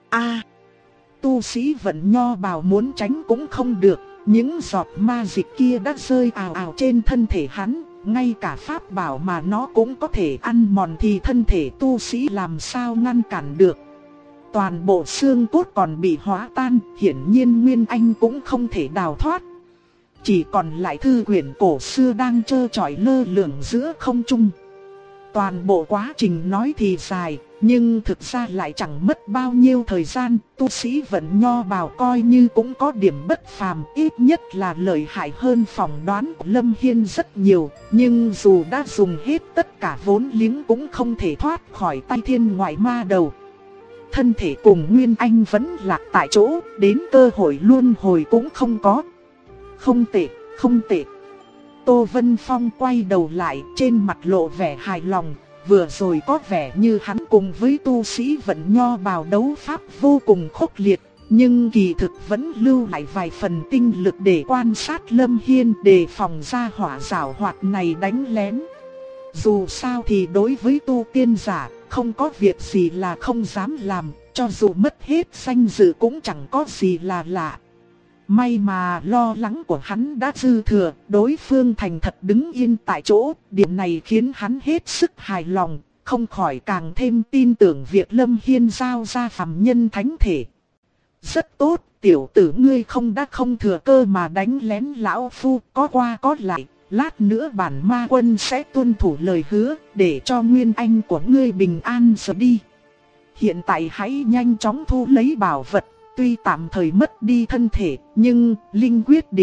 Tu sĩ Vận Nho bào muốn tránh cũng không được, những giọt ma dịch kia đã rơi ào ào trên thân thể hắn, ngay cả pháp bảo mà nó cũng có thể ăn mòn thì thân thể tu sĩ làm sao ngăn cản được. Toàn bộ xương cốt còn bị hóa tan, hiển nhiên Nguyên Anh cũng không thể đào thoát. Chỉ còn lại thư quyển cổ xưa đang trơ trọi lơ lửng giữa không trung. Toàn bộ quá trình nói thì dài, nhưng thực ra lại chẳng mất bao nhiêu thời gian. Tu sĩ Vận Nho bào coi như cũng có điểm bất phàm, ít nhất là lợi hại hơn phỏng đoán của Lâm Hiên rất nhiều. Nhưng dù đã dùng hết tất cả vốn liếng cũng không thể thoát khỏi tay thiên ngoại ma đầu. Thân thể cùng Nguyên Anh vẫn lạc tại chỗ, đến cơ hội luân hồi cũng không có. Không tệ, không tệ. Tô Vân Phong quay đầu lại, trên mặt lộ vẻ hài lòng. Vừa rồi có vẻ như hắn cùng với tu sĩ Vận Nho bào đấu pháp vô cùng khốc liệt, nhưng kỳ thực vẫn lưu lại vài phần tinh lực để quan sát Lâm Hiên, đề phòng ra hỏa giảo hoạt này đánh lén. Dù sao thì đối với tu tiên giả, không có việc gì là không dám làm, cho dù mất hết danh dự cũng chẳng có gì là lạ. May mà lo lắng của hắn đã dư thừa, đối phương thành thật đứng yên tại chỗ, điểm này khiến hắn hết sức hài lòng, không khỏi càng thêm tin tưởng việc Lâm Hiên giao ra phàm nhân thánh thể. Rất tốt, tiểu tử ngươi không thừa cơ mà đánh lén lão phu, có qua có lại. Lát nữa bản ma quân sẽ tuân thủ lời hứa, để cho Nguyên Anh của ngươi bình an rồi đi. Hiện tại hãy nhanh chóng thu lấy bảo vật, tuy tạm thời mất đi thân thể, nhưng linh quyết đỉnh,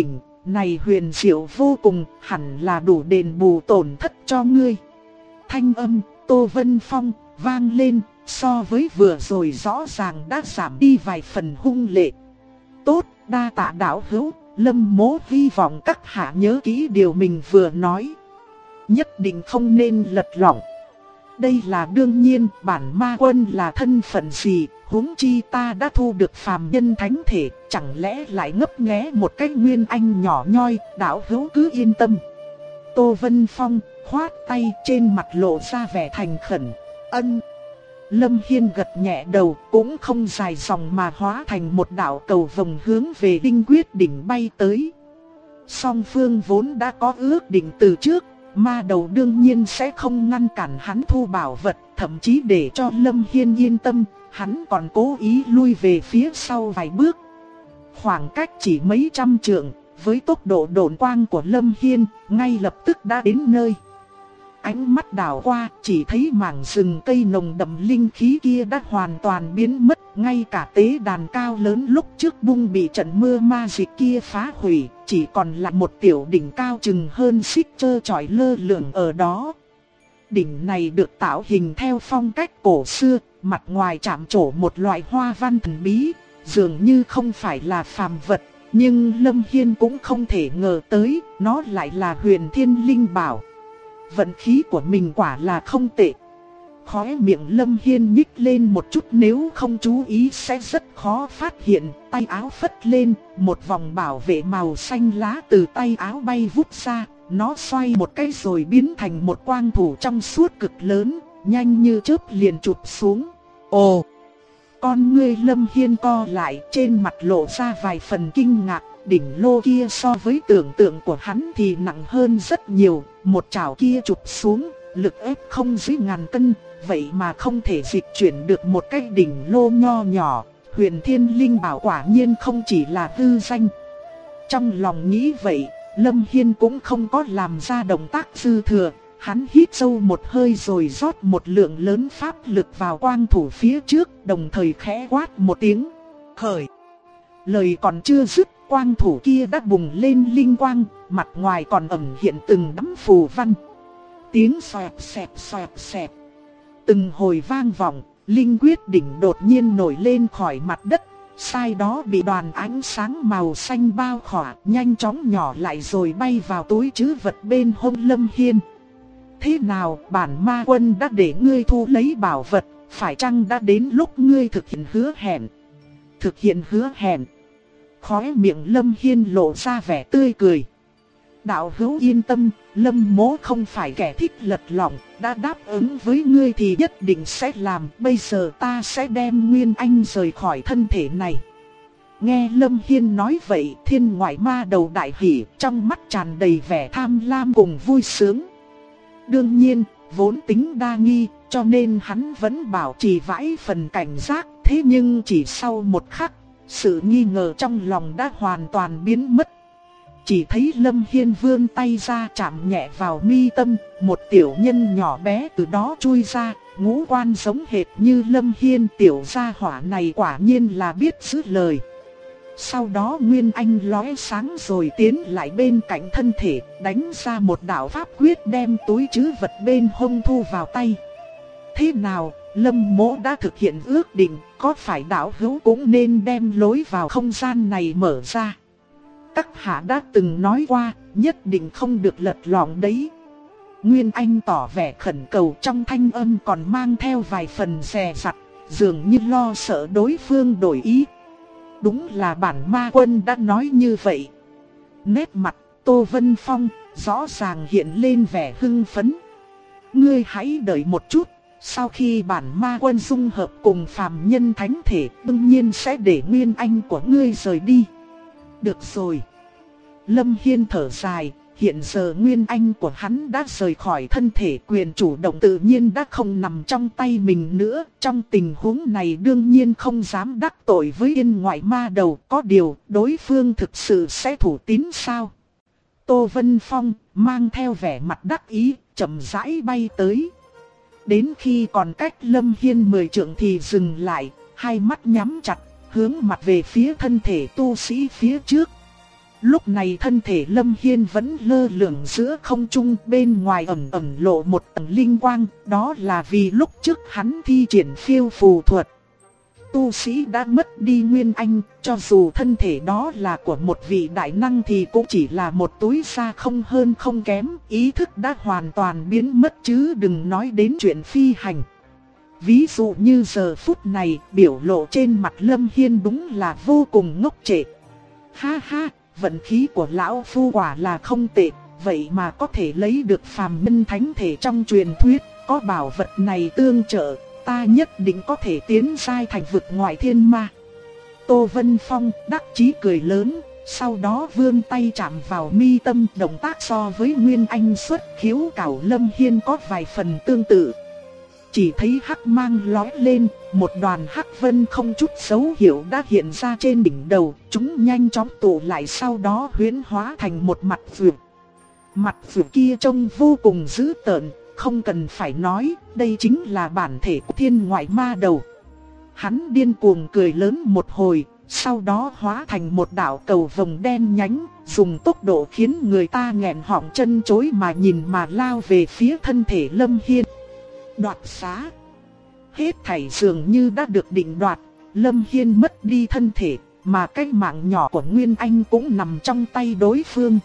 này huyền diệu vô cùng, hẳn là đủ đền bù tổn thất cho ngươi. Thanh âm Tô Vân Phong vang lên, so với vừa rồi rõ ràng đã giảm đi vài phần hung lệ. Tốt, đa tạ đạo hữu, Lâm Mỗ hy vọng các hạ nhớ kỹ điều mình vừa nói. Nhất định không nên lật lọng. Đây là đương nhiên, bản ma quân là thân phận gì, huống chi ta đã thu được phàm nhân thánh thể, chẳng lẽ lại ngấp nghé một cái nguyên anh nhỏ nhoi, đạo hữu cứ yên tâm. Tô Vân Phong khoát tay, trên mặt lộ ra vẻ thành khẩn. Ân. Lâm Hiên gật nhẹ đầu, cũng không dài dòng mà hóa thành một đạo cầu vồng hướng về Linh Quyết đỉnh bay tới. Song phương vốn đã có ước định từ trước, ma đầu đương nhiên sẽ không ngăn cản hắn thu bảo vật, thậm chí để cho Lâm Hiên yên tâm, hắn còn cố ý lui về phía sau vài bước. Khoảng cách chỉ mấy trăm trượng, với tốc độ độn quang của Lâm Hiên, ngay lập tức đã đến nơi. Ánh mắt đảo qua, chỉ thấy mảng rừng cây nồng đậm linh khí kia đã hoàn toàn biến mất, ngay cả tế đàn cao lớn lúc trước bung bị trận mưa ma dịch kia phá hủy, chỉ còn lại một tiểu đỉnh cao chừng hơn xích trơ trọi lơ lửng ở đó. Đỉnh này được tạo hình theo phong cách cổ xưa, mặt ngoài chạm trổ một loại hoa văn thần bí, dường như không phải là phàm vật, nhưng Lâm Hiên cũng không thể ngờ tới, nó lại là Huyền Thiên Linh Bảo. Vận khí của mình quả là không tệ. Khóe miệng Lâm Hiên nhích lên một chút, nếu không chú ý sẽ rất khó phát hiện. Tay áo phất lên, một vòng bảo vệ màu xanh lá từ tay áo bay vút ra. Nó xoay một cái rồi biến thành một quang thủ trong suốt cực lớn, nhanh như chớp liền chụp xuống. Ồ! Con ngươi Lâm Hiên co lại, trên mặt lộ ra vài phần kinh ngạc. Đỉnh lô kia so với tưởng tượng của hắn thì nặng hơn rất nhiều, một chảo kia chụp xuống, lực ép không dưới ngàn cân, vậy mà không thể dịch chuyển được một cái đỉnh lô nho nhỏ. Huyền Thiên Linh Bảo quả nhiên không chỉ là hư danh. Trong lòng nghĩ vậy, Lâm Hiên cũng không có làm ra động tác dư thừa, hắn hít sâu một hơi rồi rót một lượng lớn pháp lực vào quang thủ phía trước, đồng thời khẽ quát một tiếng, khởi. Lời còn chưa dứt, quang thủ kia đã bùng lên linh quang, mặt ngoài còn ẩn hiện từng đám phù văn. Tiếng xoẹt xẹt xoẹt xẹt, từng hồi vang vọng, Linh Quyết đỉnh đột nhiên nổi lên khỏi mặt đất, sai đó bị đoàn ánh sáng màu xanh bao khỏa, nhanh chóng nhỏ lại rồi bay vào túi trữ vật bên hông Lâm Hiên. Thế nào, bản ma quân đã để ngươi thu lấy bảo vật, phải chăng đã đến lúc ngươi thực hiện hứa hẹn? Thực hiện hứa hẹn? Khóe miệng Lâm Hiên lộ ra vẻ tươi cười. Đạo hữu yên tâm, Lâm Mỗ không phải kẻ thích lật lọng, đã đáp ứng với ngươi thì nhất định sẽ làm. Bây giờ ta sẽ đem Nguyên Anh rời khỏi thân thể này. Nghe Lâm Hiên nói vậy, thiên ngoại ma đầu đại hỉ, trong mắt tràn đầy vẻ tham lam cùng vui sướng. Đương nhiên, vốn tính đa nghi, cho nên hắn vẫn bảo trì vãi phần cảnh giác. Thế nhưng chỉ sau một khắc, sự nghi ngờ trong lòng đã hoàn toàn biến mất. Chỉ thấy Lâm Hiên vươn tay ra chạm nhẹ vào mi tâm, một tiểu nhân nhỏ bé từ đó chui ra, ngũ quan giống hệt như Lâm Hiên. Tiểu gia hỏa này quả nhiên là biết giữ lời. Sau đó Nguyên Anh lóe sáng rồi tiến lại bên cạnh thân thể, đánh ra một đạo pháp quyết đem túi trữ vật bên hông thu vào tay. Thế nào, Lâm Mỗ đã thực hiện ước định, có phải đạo hữu cũng nên đem lối vào không gian này mở ra? Các hạ đã từng nói qua, nhất định không được lật lọng đấy. Nguyên Anh tỏ vẻ khẩn cầu, trong thanh âm còn mang theo vài phần dè dặt, dường như lo sợ đối phương đổi ý. Đúng là bản ma quân đã nói như vậy. Nét mặt Tô Vân Phong rõ ràng hiện lên vẻ hưng phấn. Ngươi hãy đợi một chút, sau khi bản ma quân dung hợp cùng phàm nhân thánh thể, đương nhiên sẽ để Nguyên Anh của ngươi rời đi. Được rồi. Lâm Hiên thở dài, hiện giờ Nguyên Anh của hắn đã rời khỏi thân thể, quyền chủ động tự nhiên đã không nằm trong tay mình nữa. Trong tình huống này đương nhiên không dám đắc tội với Yên Ngoại Ma Đầu, có điều đối phương thực sự sẽ thủ tín sao? Tô Vân Phong mang theo vẻ mặt đắc ý, chậm rãi bay tới. Đến khi còn cách Lâm Hiên 10 trượng thì dừng lại, hai mắt nhắm chặt, hướng mặt về phía thân thể tu sĩ phía trước. Lúc này thân thể Lâm Hiên vẫn lơ lửng giữa không trung, bên ngoài ẩn ẩn lộ một tầng linh quang, đó là vì lúc trước hắn thi triển phiêu phù thuật. Tu sĩ đã mất đi nguyên anh, cho dù thân thể đó là của một vị đại năng thì cũng chỉ là một túi da không hơn không kém, ý thức đã hoàn toàn biến mất chứ đừng nói đến chuyện phi hành. Ví dụ như giờ phút này, biểu lộ trên mặt Lâm Hiên đúng là vô cùng ngốc trệ. Ha ha, vận khí của lão phu quả là không tệ, vậy mà có thể lấy được phàm nhân thánh thể trong truyền thuyết, có bảo vật này tương trợ, ta nhất định có thể tiến giai thành vực ngoại thiên ma. Tô Vân Phong đắc chí cười lớn, sau đó vươn tay chạm vào mi tâm, động tác so với Nguyên Anh xuất khiếu cảo Lâm Hiên có vài phần tương tự. Chỉ thấy hắc mang lói lên, một đoàn hắc vân không chút dấu hiệu đã hiện ra trên đỉnh đầu, chúng nhanh chóng tụ lại sau đó huyễn hóa thành một mặt vượt. Mặt vượt kia trông vô cùng dữ tợn, không cần phải nói, đây chính là bản thể của thiên ngoại ma đầu. Hắn điên cuồng cười lớn một hồi, sau đó hóa thành một đạo cầu vồng đen nhánh, dùng tốc độ khiến người ta nghẹn họng chân chối mà nhìn mà lao về phía thân thể Lâm Hiên. Đoạt xá. Hết thảy dường như đã được định đoạt, Lâm Hiên mất đi thân thể, mà cái mạng nhỏ của Nguyên Anh cũng nằm trong tay đối phương.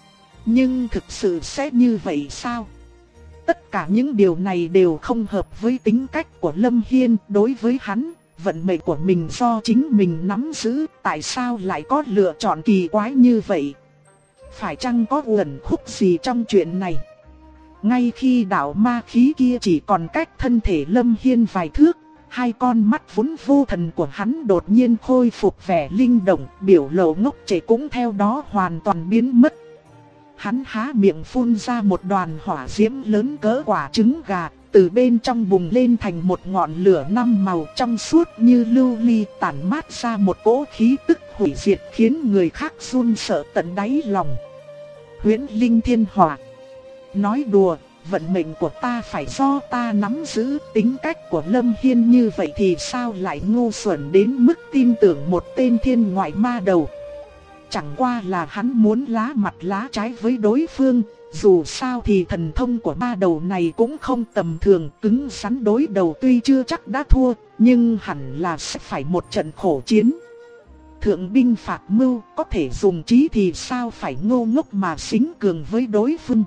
Nhưng thực sự sẽ như vậy sao? Tất cả những điều này đều không hợp với tính cách của Lâm Hiên. Đối với hắn, vận mệnh của mình do chính mình nắm giữ, tại sao lại có lựa chọn kỳ quái như vậy? Phải chăng có uẩn khúc gì trong chuyện này? Ngay khi đạo ma khí kia chỉ còn cách thân thể Lâm Hiên vài thước, hai con mắt vốn vô thần của hắn đột nhiên khôi phục vẻ linh động, biểu lộ ngốc trệ cũng theo đó hoàn toàn biến mất. Hắn há miệng phun ra một đoàn hỏa diễm lớn cỡ quả trứng gà, từ bên trong bùng lên thành một ngọn lửa năm màu trong suốt như lưu ly, tản mát ra một cỗ khí tức hủy diệt khiến người khác run sợ tận đáy lòng. Huyễn Linh Thiên Hỏa. Nói đùa, vận mệnh của ta phải do ta nắm giữ, tính cách của Lâm Hiên như vậy thì sao lại ngu xuẩn đến mức tin tưởng một tên thiên ngoại ma đầu. Chẳng qua là hắn muốn lá mặt lá trái với đối phương, dù sao thì thần thông của ma đầu này cũng không tầm thường, cứng rắn đối đầu tuy chưa chắc đã thua, nhưng hẳn là sẽ phải một trận khổ chiến. Thượng binh phạt mưu, có thể dùng trí thì sao phải ngô ngốc mà xính cường với đối phương.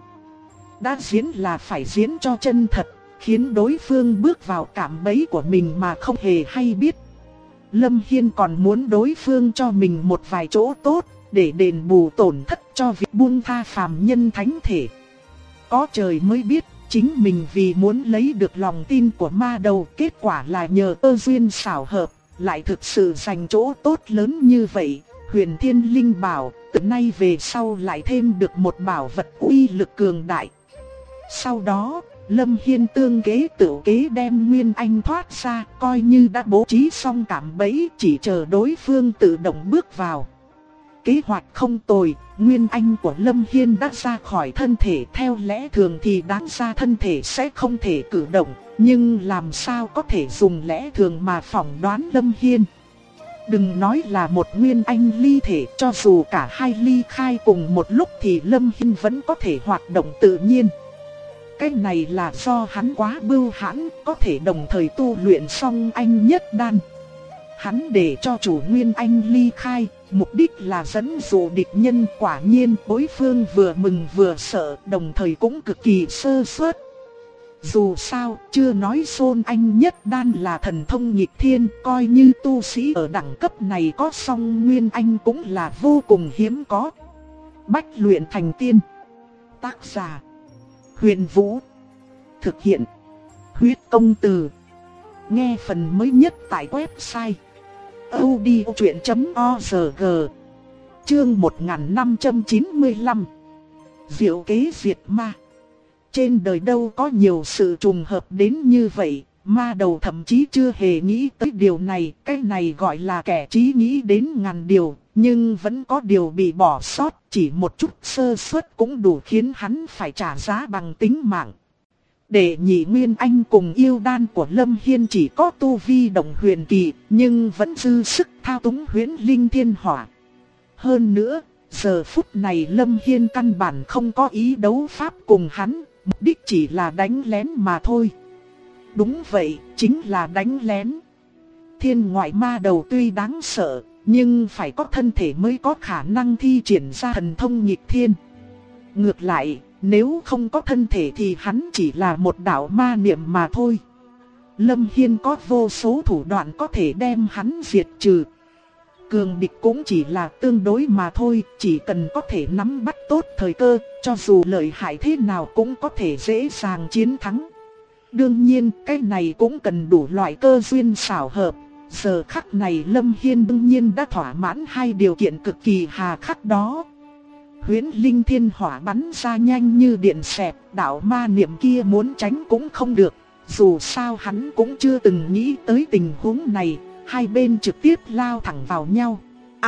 Đã diễn là phải diễn cho chân thật, khiến đối phương bước vào cạm bẫy của mình mà không hề hay biết. Lâm Hiên còn muốn đối phương cho mình một vài chỗ tốt, để đền bù tổn thất cho việc buông tha phàm nhân thánh thể. Có trời mới biết, chính mình vì muốn lấy được lòng tin của ma đầu, kết quả là nhờ cơ duyên xảo hợp, lại thực sự giành chỗ tốt lớn như vậy. Huyền Thiên Linh Bảo, từ nay về sau lại thêm được một bảo vật uy lực cường đại. Sau đó, Lâm Hiên tương kế tự kế đem Nguyên Anh thoát ra, coi như đã bố trí xong cạm bẫy, chỉ chờ đối phương tự động bước vào. Kế hoạch không tồi, Nguyên Anh của Lâm Hiên đã ra khỏi thân thể, theo lẽ thường thì đáng ra thân thể sẽ không thể cử động, nhưng làm sao có thể dùng lẽ thường mà phỏng đoán Lâm Hiên. Đừng nói là một Nguyên Anh ly thể, cho dù cả hai ly khai cùng một lúc thì Lâm Hiên vẫn có thể hoạt động tự nhiên. Cái này là do hắn quá bưu hãn, có thể đồng thời tu luyện song anh nhất đan. Hắn để cho chủ Nguyên Anh ly khai, mục đích là dẫn dụ địch nhân, quả nhiên đối phương vừa mừng vừa sợ, đồng thời cũng cực kỳ sơ suất. Dù sao, chưa nói Sôn Anh nhất đan là thần thông nghịch thiên, coi như tu sĩ ở đẳng cấp này có song Nguyên Anh cũng là vô cùng hiếm có. Bách luyện thành tiên. Tác giả: Huyền Vũ. Thực hiện: Huyết Công Từ. Nghe phần mới nhất tại website audiochuyện.org. Chương 1595. Diệu kế diệt ma. Trên đời đâu có nhiều sự trùng hợp đến như vậy, ma đầu thậm chí chưa hề nghĩ tới điều này, cái này gọi là kẻ trí nghĩ đến ngàn điều, nhưng vẫn có điều bị bỏ sót, chỉ một chút sơ suất cũng đủ khiến hắn phải trả giá bằng tính mạng. Đệ nhị Nguyên Anh cùng yêu đan của Lâm Hiên chỉ có tu vi đồng huyền kỳ, nhưng vẫn dư sức thao túng Huyễn Linh Thiên Hỏa. Hơn nữa, Giờ phút này Lâm Hiên căn bản không có ý đấu pháp cùng hắn, mục đích chỉ là đánh lén mà thôi. Đúng vậy, chính là đánh lén. Thiên ngoại ma đầu tuy đáng sợ, nhưng phải có thân thể mới có khả năng thi triển ra thần thông nghịch thiên. Ngược lại, nếu không có thân thể thì hắn chỉ là một đạo ma niệm mà thôi. Lâm Hiên có vô số thủ đoạn có thể đem hắn diệt trừ. Cường địch cũng chỉ là tương đối mà thôi, chỉ cần có thể nắm bắt tốt thời cơ, cho dù lợi hại thế nào cũng có thể dễ dàng chiến thắng. Đương nhiên, cái này cũng cần đủ loại cơ duyên xảo hợp. Giờ khắc này Lâm Hiên đương nhiên đã thỏa mãn hai điều kiện cực kỳ hà khắc đó. Huyễn linh thiên hỏa bắn ra nhanh như điện xẹt, đạo ma niệm kia muốn tránh cũng không được. Dù sao hắn cũng chưa từng nghĩ tới tình huống này, hai bên trực tiếp lao thẳng vào nhau.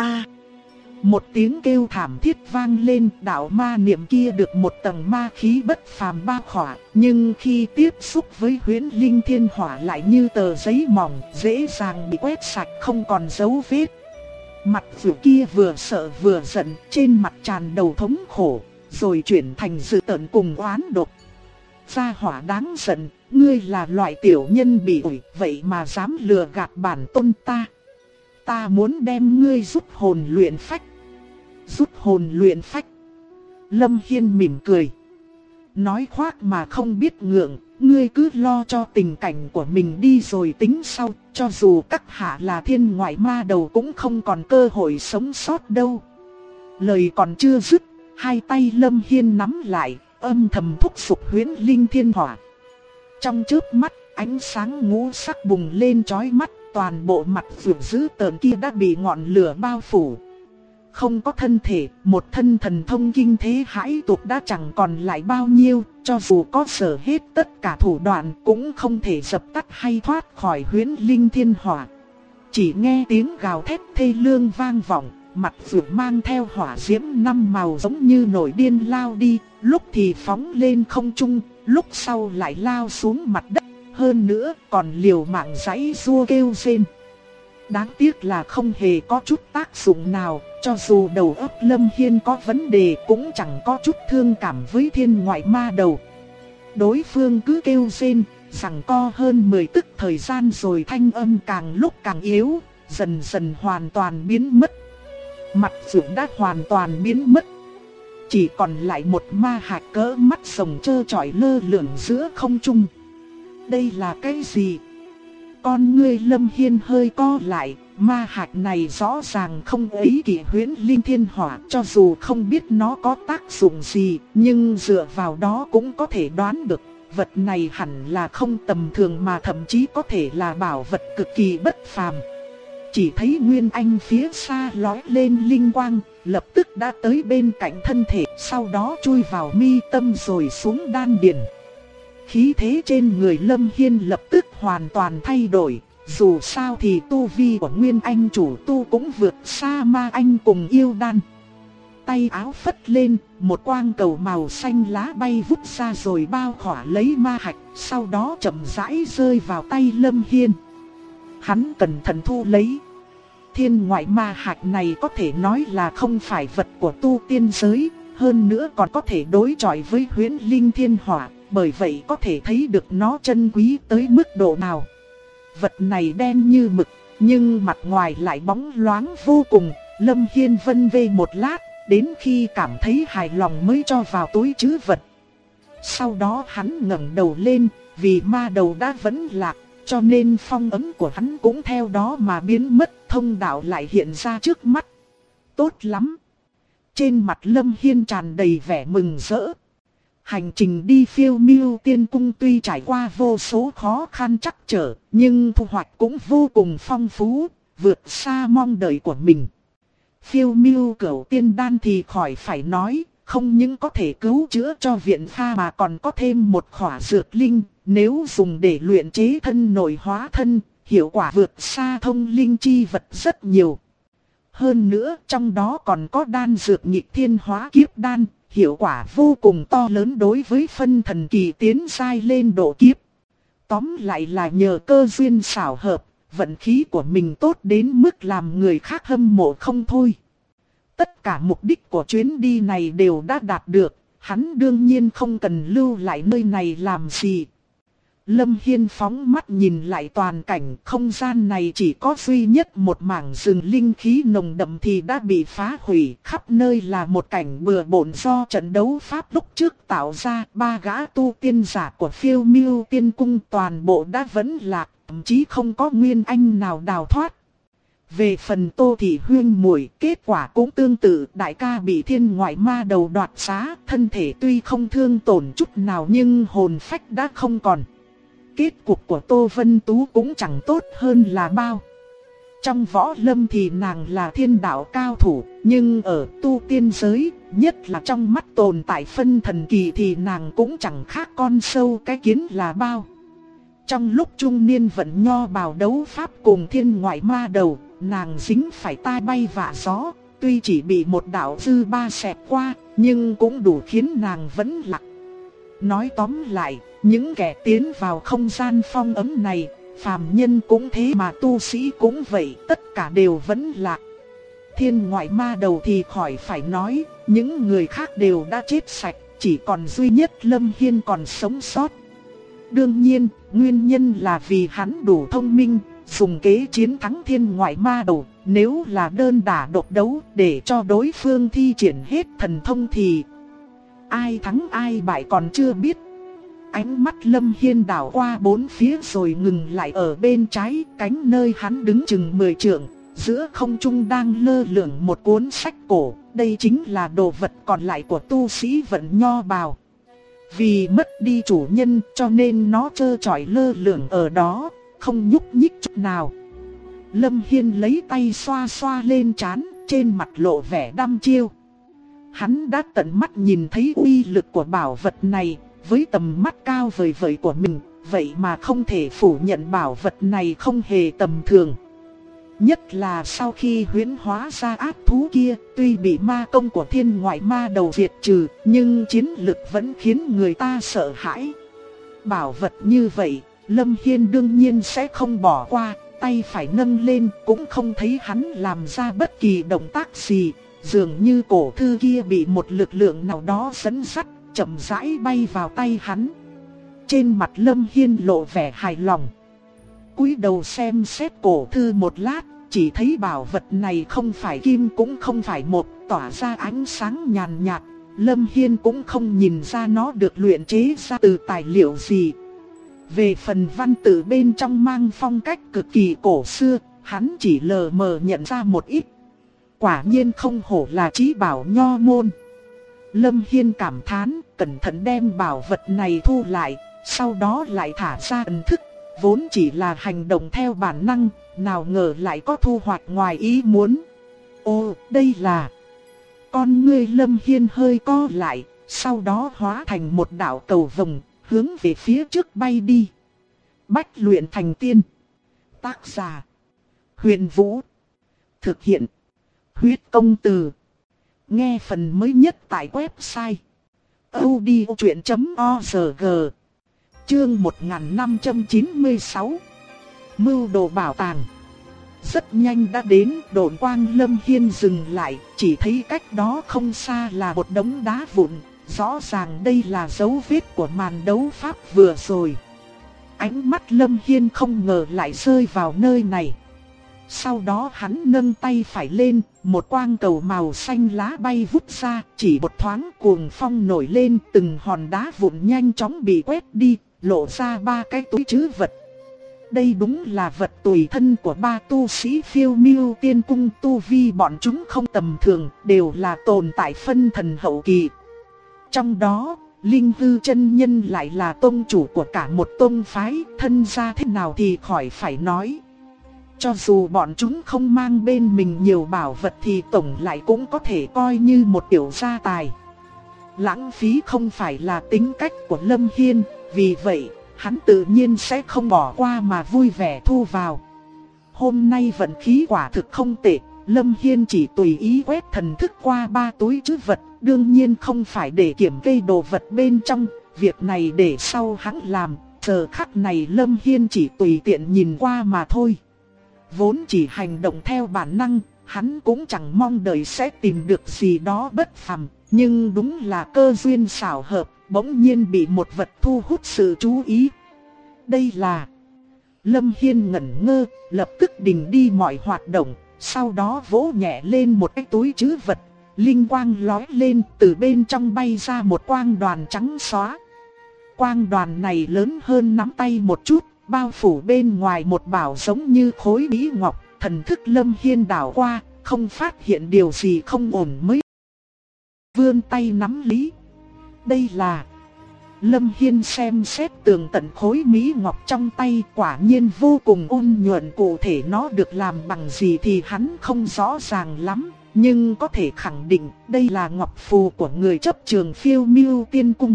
Một tiếng kêu thảm thiết vang lên, đạo ma niệm kia được một tầng ma khí bất phàm bao khỏa, nhưng khi tiếp xúc với huyễn linh thiên hỏa lại như tờ giấy mỏng, dễ dàng bị quét sạch không còn dấu vết. Mặt vừa kia vừa sợ vừa giận, trên mặt tràn đầu thống khổ, rồi chuyển thành dữ tợn cùng oán độc. Gia hỏa đáng giận, ngươi là loại tiểu nhân bị ủi, vậy mà dám lừa gạt bản tôn ta. Ta muốn đem ngươi rút hồn luyện phách. Rút hồn luyện phách. Lâm Hiên mỉm cười. Nói khoác mà không biết ngượng, ngươi cứ lo cho tình cảnh của mình đi rồi tính sau, cho dù các hạ là thiên ngoại ma đầu cũng không còn cơ hội sống sót đâu. Lời còn chưa dứt, hai tay Lâm Hiên nắm lại, âm thầm thúc giục huyễn linh thiên hỏa. Trong chớp mắt, ánh sáng ngũ sắc bùng lên chói mắt, toàn bộ mặt vượt dữ tợn kia đã bị ngọn lửa bao phủ. Không có thân thể, một thân thần thông kinh thế hãi tục đã chẳng còn lại bao nhiêu, cho dù có sở hết tất cả thủ đoạn cũng không thể dập tắt hay thoát khỏi huyễn linh thiên hỏa. Chỉ nghe tiếng gào thét thê lương vang vọng, mặt vượt mang theo hỏa diễm năm màu giống như nổi điên lao đi, lúc thì phóng lên không trung, lúc sau lại lao xuống mặt đất, hơn nữa còn liều mạng giãy giụa kêu rên. Đáng tiếc là không hề có chút tác dụng nào, cho dù đầu óc Lâm Hiên có vấn đề cũng chẳng có chút thương cảm với thiên ngoại ma đầu. Đối phương cứ kêu rên, giằng co hơn 10 tức thời gian rồi thanh âm càng lúc càng yếu, dần dần hoàn toàn biến mất. Mặt phượng đã hoàn toàn biến mất. Chỉ còn lại một ma hạt cỡ mắt rồng trơ trọi lơ lửng giữa không trung. Đây là cái gì? Con ngươi Lâm Hiên hơi co lại, ma hạt này rõ ràng không ấy kỳ huyễn linh thiên hỏa, cho dù không biết nó có tác dụng gì, nhưng dựa vào đó cũng có thể đoán được, vật này hẳn là không tầm thường mà thậm chí có thể là bảo vật cực kỳ bất phàm. Chỉ thấy Nguyên Anh phía xa lóe lên linh quang, lập tức đã tới bên cạnh thân thể, sau đó chui vào mi tâm rồi xuống đan điền. Khí thế trên người Lâm Hiên lập tức hoàn toàn thay đổi, dù sao thì tu vi của Nguyên Anh chủ tu cũng vượt xa ma anh cùng yêu đan. Tay áo phất lên, một quang cầu màu xanh lá bay vút ra rồi bao khỏa lấy ma hạch, sau đó chậm rãi rơi vào tay Lâm Hiên. Hắn cẩn thận thu lấy. Thiên ngoại ma hạch này có thể nói là không phải vật của tu tiên giới, hơn nữa còn có thể đối chọi với huyễn linh thiên hỏa, bởi vậy có thể thấy được nó chân quý tới mức độ nào. Vật này đen như mực, nhưng mặt ngoài lại bóng loáng vô cùng. Lâm Hiên vân vê một lát, đến khi cảm thấy hài lòng mới cho vào túi trữ vật. Sau đó hắn ngẩng đầu lên, vì ma đầu đã vẫn lạc, cho nên phong ấn của hắn cũng theo đó mà biến mất, thông đạo lại hiện ra trước mắt. Tốt lắm! Trên mặt Lâm Hiên tràn đầy vẻ mừng rỡ. Hành trình đi Phiêu Miêu Tiên Cung tuy trải qua vô số khó khăn trắc trở, nhưng thu hoạch cũng vô cùng phong phú, vượt xa mong đợi của mình. Phiêu Miêu Cửu Tiên Đan thì khỏi phải nói, không những có thể cứu chữa cho viện pha mà còn có thêm một khỏa dược linh, nếu dùng để luyện chế thân nội hóa thân, hiệu quả vượt xa thông linh chi vật rất nhiều. Hơn nữa trong đó còn có đan dược nghịch thiên hóa kiếp đan, hiệu quả vô cùng to lớn đối với phân thần kỳ tiến giai lên độ kiếp. Tóm lại là nhờ cơ duyên xảo hợp, vận khí của mình tốt đến mức làm người khác hâm mộ không thôi. tất cả mục đích của chuyến đi này đều đã đạt được, hắn đương nhiên không cần lưu lại nơi này làm gì. Lâm Hiên phóng mắt nhìn lại toàn cảnh, không gian này chỉ có duy nhất một mảng rừng linh khí nồng đậm thì đã bị phá hủy, khắp nơi là một cảnh bừa bộn do trận đấu pháp lúc trước tạo ra. Ba gã tu tiên giả của Phiêu Miêu Tiên Cung toàn bộ đã vẫn lạc, thậm chí không có nguyên anh nào đào thoát. Về phần Tô Thị Huyên muội, kết quả cũng tương tự, đại ca bị thiên ngoại ma đầu đoạt xá, thân thể tuy không thương tổn chút nào nhưng hồn phách đã không còn. Kết cục của Tô Vân Tú cũng chẳng tốt hơn là bao. Trong võ lâm thì nàng là thiên đạo cao thủ, nhưng ở tu tiên giới, nhất là trong mắt tồn tại phân thần kỳ thì nàng cũng chẳng khác con sâu cái kiến là bao. Trong lúc trung niên vận nho bào đấu pháp cùng thiên ngoại ma đầu, nàng dính phải tai bay vạ gió, tuy chỉ bị một đạo dư ba xẹt qua, nhưng cũng đủ khiến nàng vẫn lạc. Nói tóm lại, những kẻ tiến vào không gian phong ấm này, phàm nhân cũng thế mà tu sĩ cũng vậy, tất cả đều vẫn lạc. Thiên ngoại ma đầu thì khỏi phải nói, những người khác đều đã chết sạch, chỉ còn duy nhất Lâm Hiên còn sống sót. Đương nhiên, nguyên nhân là vì hắn đủ thông minh, dùng kế chiến thắng thiên ngoại ma đầu. Nếu là đơn đả độc đấu để cho đối phương thi triển hết thần thông thì ai thắng ai bại còn chưa biết. Ánh mắt Lâm Hiên đảo qua bốn phía rồi ngừng lại ở bên trái cánh nơi hắn đứng chừng 10 trượng. Giữa không trung đang lơ lửng một cuốn sách cổ, đây chính là đồ vật còn lại của tu sĩ vận nho bào. Vì mất đi chủ nhân cho nên nó trơ trọi lơ lửng ở đó, không nhúc nhích chút nào. Lâm Hiên lấy tay xoa xoa lên trán, trên mặt lộ vẻ đăm chiêu. Hắn đã tận mắt nhìn thấy uy lực của bảo vật này, với tầm mắt cao vời vời của mình, vậy mà không thể phủ nhận bảo vật này không hề tầm thường. Nhất là sau khi huyễn hóa ra ác thú kia, tuy bị ma công của thiên ngoại ma đầu diệt trừ, nhưng chiến lực vẫn khiến người ta sợ hãi. Bảo vật như vậy, Lâm Hiên đương nhiên sẽ không bỏ qua, tay phải nâng lên cũng không thấy hắn làm ra bất kỳ động tác gì, dường như cổ thư kia bị một lực lượng nào đó dẫn dắt, chậm rãi bay vào tay hắn. Trên mặt Lâm Hiên lộ vẻ hài lòng. Cúi đầu xem xét cổ thư một lát, chỉ thấy bảo vật này không phải kim cũng không phải mộc, tỏa ra ánh sáng nhàn nhạt. Lâm Hiên cũng không nhìn ra nó được luyện chế ra từ tài liệu gì. Về phần văn tự bên trong mang phong cách cực kỳ cổ xưa, hắn chỉ lờ mờ nhận ra một ít. Quả nhiên không hổ là trí bảo nho môn. Lâm Hiên cảm thán, cẩn thận đem bảo vật này thu lại, sau đó lại thả ra ẩn thức. Vốn chỉ là hành động theo bản năng, nào ngờ lại có thu hoạch ngoài ý muốn. Ồ, đây là... Con ngươi Lâm Hiên hơi co lại, sau đó hóa thành một đạo cầu vồng, hướng về phía trước bay đi. Bách luyện thành tiên. Tác giả: Huyền Vũ. Thực hiện: Huyết Công Từ. Nghe phần mới nhất tại website audiochuyện.org. Chương 1596. Mưu đồ bảo tàng. Rất nhanh đã đến, độn quang Lâm Hiên dừng lại, chỉ thấy cách đó không xa là một đống đá vụn. Rõ ràng đây là dấu vết của màn đấu pháp vừa rồi. Ánh mắt Lâm Hiên không ngờ lại rơi vào nơi này. Sau đó hắn nâng tay phải lên, một quang cầu màu xanh lá bay vút ra, chỉ một thoáng cuồng phong nổi lên, từng hòn đá vụn nhanh chóng bị quét đi, lộ ra 3 cái túi trữ vật. Đây đúng là vật tùy thân của 3 tu sĩ Phiêu Miêu Tiên Cung, tu vi bọn chúng không tầm thường, đều là tồn tại phân thần hậu kỳ. Trong đó, Linh Hư chân nhân lại là tông chủ của cả một tông phái, thân gia thế nào thì khỏi phải nói. Cho dù bọn chúng không mang bên mình nhiều bảo vật thì tổng lại cũng có thể coi như một tiểu gia tài. Lãng phí không phải là tính cách của Lâm Hiên, vì vậy hắn tự nhiên sẽ không bỏ qua mà vui vẻ thu vào. Hôm nay vận khí quả thực không tệ, Lâm Hiên chỉ tùy ý quét thần thức qua 3 túi trữ vật, đương nhiên không phải để kiểm kê đồ vật bên trong, việc này để sau hắn làm, giờ khắc này Lâm Hiên chỉ tùy tiện nhìn qua mà thôi. Vốn chỉ hành động theo bản năng, hắn cũng chẳng mong đợi sẽ tìm được gì đó bất phàm, nhưng đúng là cơ duyên xảo hợp, bỗng nhiên bị một vật thu hút sự chú ý. Đây là... Lâm Hiên ngẩn ngơ, lập tức đình đi mọi hoạt động, sau đó vỗ nhẹ lên một cái túi trữ vật. Linh quang lóe lên, từ bên trong bay ra một quang đoàn trắng xóa. Quang đoàn này lớn hơn nắm tay một chút, bao phủ bên ngoài một bảo giống như khối mỹ ngọc. Thần thức Lâm Hiên đảo qua, không phát hiện điều gì không ổn mới vươn tay nắm lý. Đây là... Lâm Hiên xem xét tường tận khối mỹ ngọc trong tay, quả nhiên vô cùng ôn nhuận. Cụ thể nó được làm bằng gì thì hắn không rõ ràng lắm, nhưng có thể khẳng định đây là ngọc phù của người chấp trường Phiêu Miêu Tiên Cung.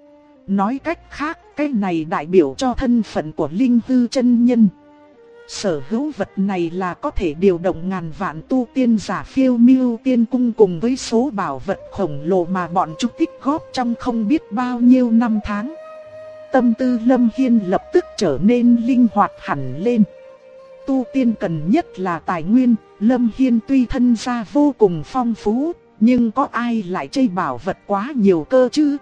Nói cách khác, cái này đại biểu cho thân phận của Linh Hư chân nhân. Sở hữu vật này là có thể điều động ngàn vạn tu tiên giả Phiêu Miêu Tiên Cung cùng với số bảo vật khổng lồ mà bọn chúng tích góp trong không biết bao nhiêu năm tháng. Tâm tư Lâm Hiên lập tức trở nên linh hoạt hẳn lên. Tu tiên cần nhất là tài nguyên, Lâm Hiên tuy thân gia vô cùng phong phú, nhưng có ai lại chơi bảo vật quá nhiều cơ chứ?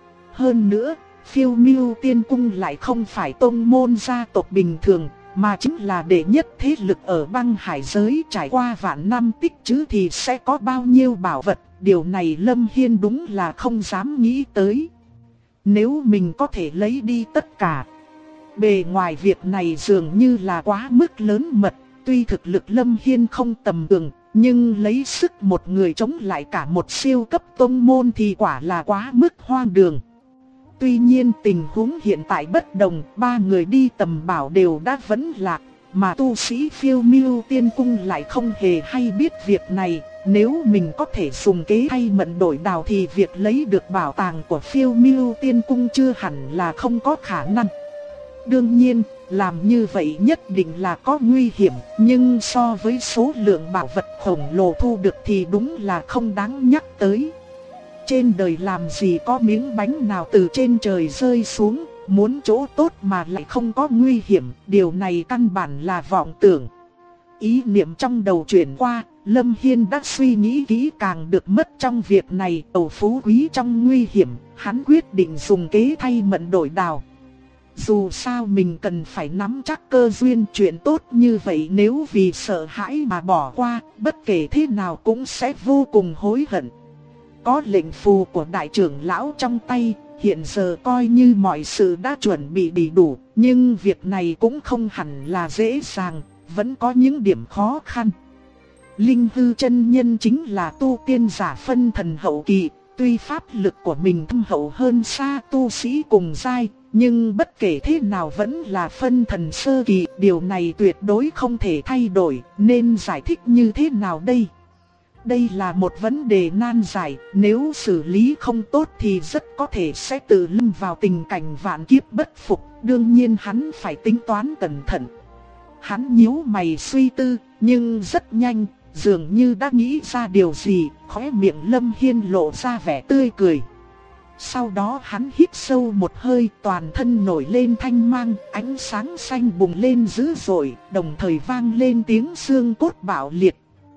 Hơn nữa, Phiêu Miêu Tiên Cung lại không phải tông môn gia tộc bình thường, mà chính là đệ nhất thế lực ở băng hải giới. Trải qua vạn năm tích trữ thì sẽ có bao nhiêu bảo vật, điều này Lâm Hiên đúng là không dám nghĩ tới. Nếu mình có thể lấy đi tất cả, bề ngoài việc này dường như là quá mức lớn mật. Tuy thực lực Lâm Hiên không tầm thường, nhưng lấy sức một người chống lại cả một siêu cấp tông môn thì quả là quá mức hoang đường. Tuy nhiên tình huống hiện tại bất đồng, ba người đi tầm bảo đều đã vẫn lạc, mà tu sĩ Phiêu Miêu Tiên Cung lại không hề hay biết việc này. Nếu mình có thể dùng kế thay mận đổi đào thì việc lấy được bảo tàng của Phiêu Miêu Tiên Cung chưa hẳn là không có khả năng. Đương nhiên, làm như vậy nhất định là có nguy hiểm, nhưng so với số lượng bảo vật khổng lồ thu được thì đúng là không đáng nhắc tới. Trên đời làm gì có miếng bánh nào từ trên trời rơi xuống, muốn chỗ tốt mà lại không có nguy hiểm, điều này căn bản là vọng tưởng. Ý niệm trong đầu chuyển qua, Lâm Hiên đã suy nghĩ kỹ càng được mất trong việc này. Ẩu phú quý trong nguy hiểm, hắn quyết định dùng kế thay mận đổi đào. Dù sao mình cần phải nắm chắc cơ duyên, chuyện tốt như vậy nếu vì sợ hãi mà bỏ qua, bất kể thế nào cũng sẽ vô cùng hối hận. Có lệnh phù của đại trưởng lão trong tay, hiện giờ coi như mọi sự đã chuẩn bị đầy đủ, nhưng việc này cũng không hẳn là dễ dàng, vẫn có những điểm khó khăn. Linh Hư chân nhân chính là tu tiên giả phân thần hậu kỳ, tuy pháp lực của mình thâm hậu hơn xa tu sĩ cùng giai, nhưng bất kể thế nào vẫn là phân thần sơ kỳ, điều này tuyệt đối không thể thay đổi, nên giải thích như thế nào đây? Đây là một vấn đề nan giải, nếu xử lý không tốt thì rất có thể sẽ tự lâm vào tình cảnh vạn kiếp bất phục, đương nhiên hắn phải tính toán cẩn thận. Hắn nhíu mày suy tư, nhưng rất nhanh, dường như đã nghĩ ra điều gì, khóe miệng Lâm Hiên lộ ra vẻ tươi cười. Sau đó hắn hít sâu một hơi, toàn thân nổi lên thanh mang, ánh sáng xanh bùng lên dữ dội, đồng thời vang lên tiếng xương cốt bạo liệt.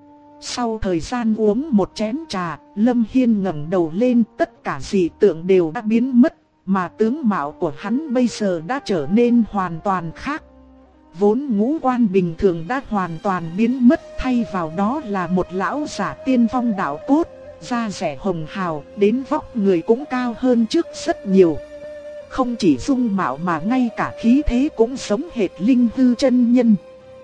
Sau thời gian uống một chén trà, Lâm Hiên ngẩng đầu lên, tất cả dị tượng đều đã biến mất, mà tướng mạo của hắn bây giờ đã trở nên hoàn toàn khác. Vốn ngũ quan bình thường đã hoàn toàn biến mất, thay vào đó là một lão giả tiên phong đạo cốt, da dẻ hồng hào, đến vóc người cũng cao hơn trước rất nhiều. Không chỉ dung mạo mà ngay cả khí thế cũng giống hệt Linh Hư chân nhân.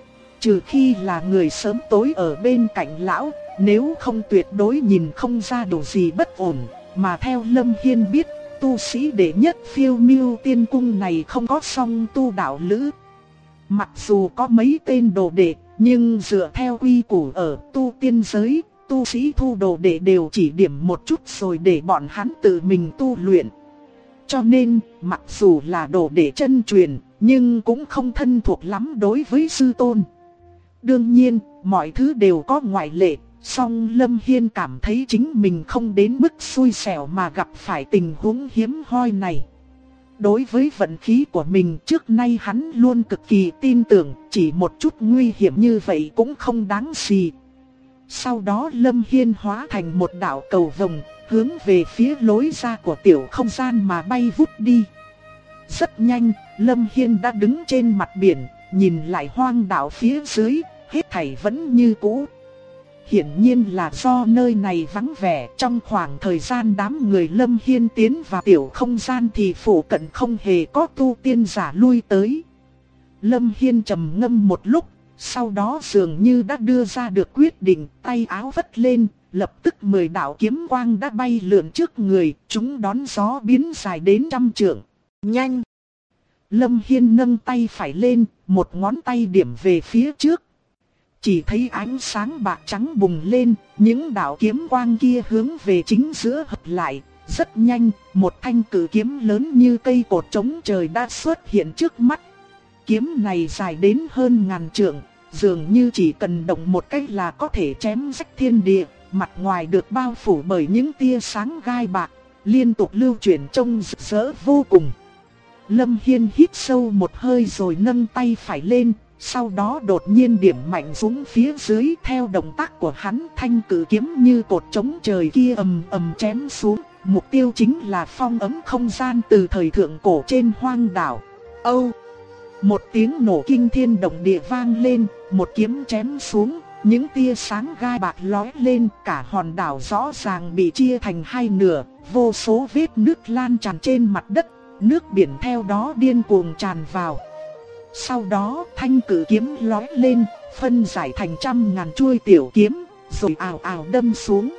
Trừ khi là người sớm tối ở bên cạnh lão, nếu không tuyệt đối nhìn không ra điều gì bất ổn. Mà theo Lâm Hiên biết, tu sĩ đệ nhất Phiêu Miêu Tiên Cung này không có song tu đạo lữ. Mặc dù có mấy tên đồ đệ, nhưng dựa theo quy củ ở tu tiên giới, tu sĩ thu đồ đệ đều chỉ điểm một chút rồi để bọn hắn tự mình tu luyện. Cho nên, mặc dù là đồ đệ chân truyền, nhưng cũng không thân thuộc lắm đối với sư tôn. Đương nhiên, mọi thứ đều có ngoại lệ, song Lâm Hiên cảm thấy chính mình không đến mức xui xẻo mà gặp phải tình huống hiếm hoi này. Đối với vận khí của mình trước nay hắn luôn cực kỳ tin tưởng, chỉ một chút nguy hiểm như vậy cũng không đáng gì. Sau đó Lâm Hiên hóa thành một đạo cầu vồng, hướng về phía lối ra của tiểu không gian mà bay vút đi. Rất nhanh, Lâm Hiên đã đứng trên mặt biển, nhìn lại hoang đảo phía dưới, hết thảy vẫn như cũ. Hiển nhiên là do nơi này vắng vẻ, trong khoảng thời gian đám người Lâm Hiên tiến vào tiểu không gian thì phụ cận không hề có tu tiên giả lui tới. Lâm Hiên trầm ngâm một lúc, sau đó dường như đã đưa ra được quyết định, tay áo vất lên, lập tức 10 đạo kiếm quang đã bay lượn trước người, chúng đón gió biến dài đến 100 trượng. Nhanh! Lâm Hiên nâng tay phải lên, một ngón tay điểm về phía trước. Chỉ thấy ánh sáng bạc trắng bùng lên, những đạo kiếm quang kia hướng về chính giữa hợp lại. Rất nhanh, một thanh cử kiếm lớn như cây cột trống trời đã xuất hiện trước mắt. Kiếm này dài đến hơn 1000 trượng, dường như chỉ cần động một cách là có thể chém rách thiên địa. Mặt ngoài được bao phủ bởi những tia sáng gai bạc, liên tục lưu chuyển trông rực rỡ vô cùng. Lâm Hiên hít sâu một hơi rồi nâng tay phải lên, sau đó đột nhiên điểm mạnh xuống phía dưới. Theo động tác của hắn, thanh cử kiếm như cột trống trời kia ầm ầm chém xuống. Mục tiêu chính là phong ấm không gian từ thời thượng cổ trên hoang đảo. Âu! Một tiếng nổ kinh thiên động địa vang lên, một kiếm chém xuống. Những tia sáng gai bạc lóe lên, cả hòn đảo rõ ràng bị chia thành hai nửa. Vô số vết nước lan tràn trên mặt đất, nước biển theo đó điên cuồng tràn vào. Sau đó thanh cử kiếm lóe lên, phân giải thành 100.000 chuôi tiểu kiếm, rồi ào ào đâm xuống.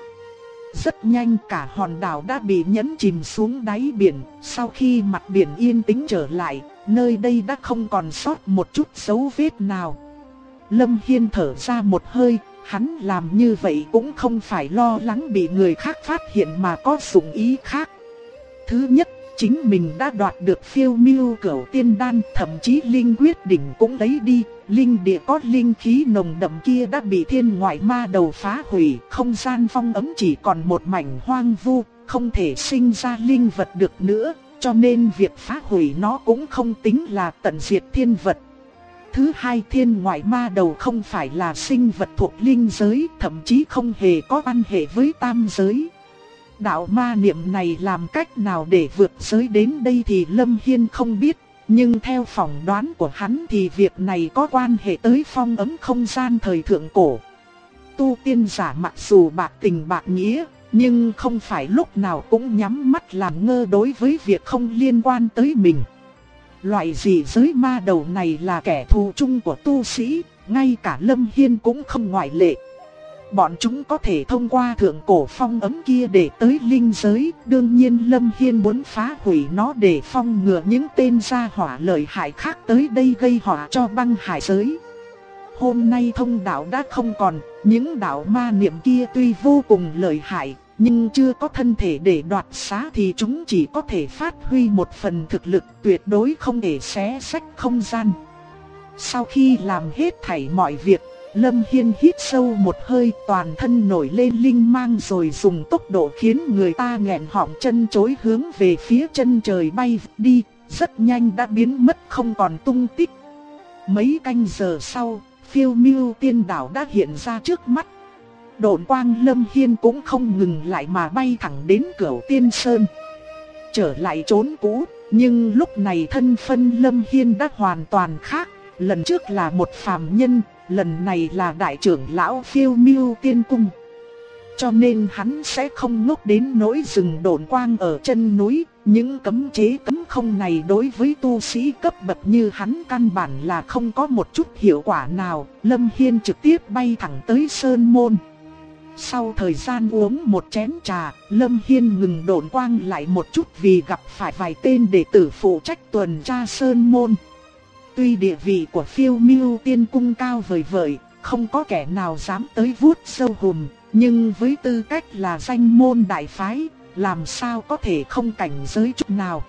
Rất nhanh cả hòn đảo đã bị nhấn chìm xuống đáy biển. Sau khi mặt biển yên tĩnh trở lại, nơi đây đã không còn sót một chút dấu vết nào. Lâm Hiên thở ra một hơi, hắn làm như vậy cũng không phải lo lắng bị người khác phát hiện mà có dụng ý khác. Thứ nhất, chính mình đã đoạt được Phiêu Miêu Cửu Tiên Đan, thậm chí linh quyết đỉnh cũng lấy đi. Linh địa có linh khí nồng đậm kia đã bị thiên ngoại ma đầu phá hủy, không gian phong ấm chỉ còn một mảnh hoang vu, không thể sinh ra linh vật được nữa, cho nên việc phá hủy nó cũng không tính là tận diệt thiên vật. Thứ hai, thiên ngoại ma đầu không phải là sinh vật thuộc linh giới, thậm chí không hề có quan hệ với tam giới. Đạo ma niệm này làm cách nào để vượt giới đến đây thì Lâm Hiên không biết, nhưng theo phỏng đoán của hắn thì việc này có quan hệ tới phong ấm không gian thời thượng cổ. Tu tiên giả mặc dù bạc tình bạc nghĩa, nhưng không phải lúc nào cũng nhắm mắt làm ngơ đối với việc không liên quan tới mình. Loại dị giới ma đầu này là kẻ thù chung của tu sĩ, ngay cả Lâm Hiên cũng không ngoại lệ. Bọn chúng có thể thông qua thượng cổ phong ấm kia để tới linh giới, đương nhiên Lâm Hiên muốn phá hủy nó để phong ngừa những tên gia hỏa lợi hại khác tới đây gây họa cho băng hải giới. Hôm nay thông đạo đã không còn, những đạo ma niệm kia tuy vô cùng lợi hại, nhưng chưa có thân thể để đoạt xá thì chúng chỉ có thể phát huy một phần thực lực, tuyệt đối không thể xé rách không gian. Sau khi làm hết thảy mọi việc, Lâm Hiên hít sâu một hơi, toàn thân nổi lên linh mang rồi dùng tốc độ khiến người ta nghẹn họng chân chối hướng về phía chân trời bay đi, rất nhanh đã biến mất không còn tung tích. Mấy canh giờ sau, Phiêu Miêu Tiên Đảo đã hiện ra trước mắt. Độn quang Lâm Hiên cũng không ngừng lại mà bay thẳng đến Cửu Tiên Sơn. Trở lại trốn cũ, nhưng lúc này thân phân Lâm Hiên đã hoàn toàn khác. Lần trước là một phàm nhân, lần này là đại trưởng lão Phiêu Miêu Tiên Cung. Cho nên hắn sẽ không ngốc đến nỗi rừng độn quang ở chân núi. Những cấm chế cấm không này đối với tu sĩ cấp bậc như hắn căn bản là không có một chút hiệu quả nào. Lâm Hiên trực tiếp bay thẳng tới Sơn Môn. Sau thời gian uống một chén trà, Lâm Hiên ngừng độn quang lại một chút vì gặp phải vài tên đệ tử phụ trách tuần tra Sơn Môn. Tuy địa vị của Phiêu Miêu Tiên Cung cao vời vợi, không có kẻ nào dám tới vuốt sâu hùm, nhưng với tư cách là danh môn đại phái, làm sao có thể không cảnh giới chút nào.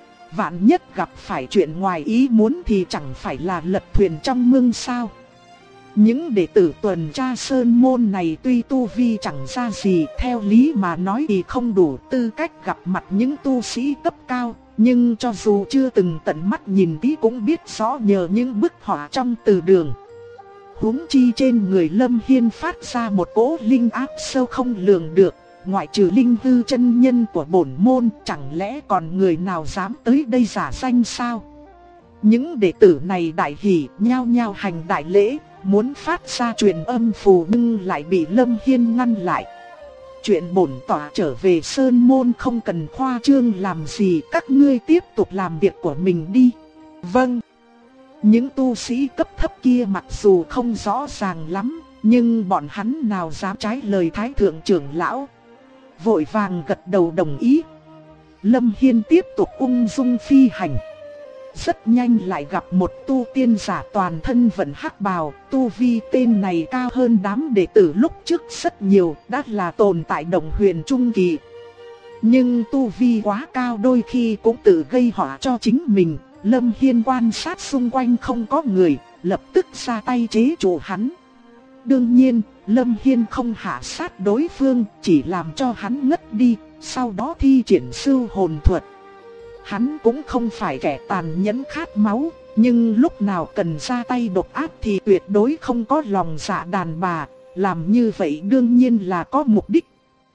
Vạn nhất gặp phải chuyện ngoài ý muốn thì chẳng phải là lật thuyền trong mương sao. Những đệ tử tuần tra Sơn Môn này tuy tu vi chẳng ra gì, theo lý mà nói thì không đủ tư cách gặp mặt những tu sĩ cấp cao. Nhưng cho dù chưa từng tận mắt nhìn tí cũng biết rõ nhờ những bức họa trong từ đường. Huống chi trên người Lâm Hiên phát ra một cỗ linh áp sâu không lường được, ngoại trừ linh hư chân nhân của bổn môn, chẳng lẽ còn người nào dám tới đây giả danh sao? Những đệ tử này đại hỉ, nhao nhao hành đại lễ, muốn phát ra truyền âm phù nhưng lại bị Lâm Hiên ngăn lại. Chuyện bổn tỏa trở về sơn môn không cần khoa trương làm gì, các ngươi tiếp tục làm việc của mình đi. Vâng. Những tu sĩ cấp thấp kia mặc dù không rõ ràng lắm, nhưng bọn hắn nào dám trái lời thái thượng trưởng lão. Vội vàng gật đầu đồng ý. Lâm Hiên tiếp tục ung dung phi hành. Rất nhanh lại gặp một tu tiên giả toàn thân vận hắc bào, tu vi tên này cao hơn đám đệ tử lúc trước rất nhiều, đã là tồn tại đồng huyền trung kỳ. Nhưng tu vi quá cao đôi khi cũng tự gây họa cho chính mình. Lâm Hiên quan sát xung quanh không có người, lập tức ra tay chế trụ hắn. Đương nhiên, Lâm Hiên không hạ sát đối phương, chỉ làm cho hắn ngất đi, sau đó thi triển sư hồn thuật. Hắn cũng không phải kẻ tàn nhẫn khát máu, nhưng lúc nào cần ra tay độc ác thì tuyệt đối không có lòng dạ đàn bà, làm như vậy đương nhiên là có mục đích.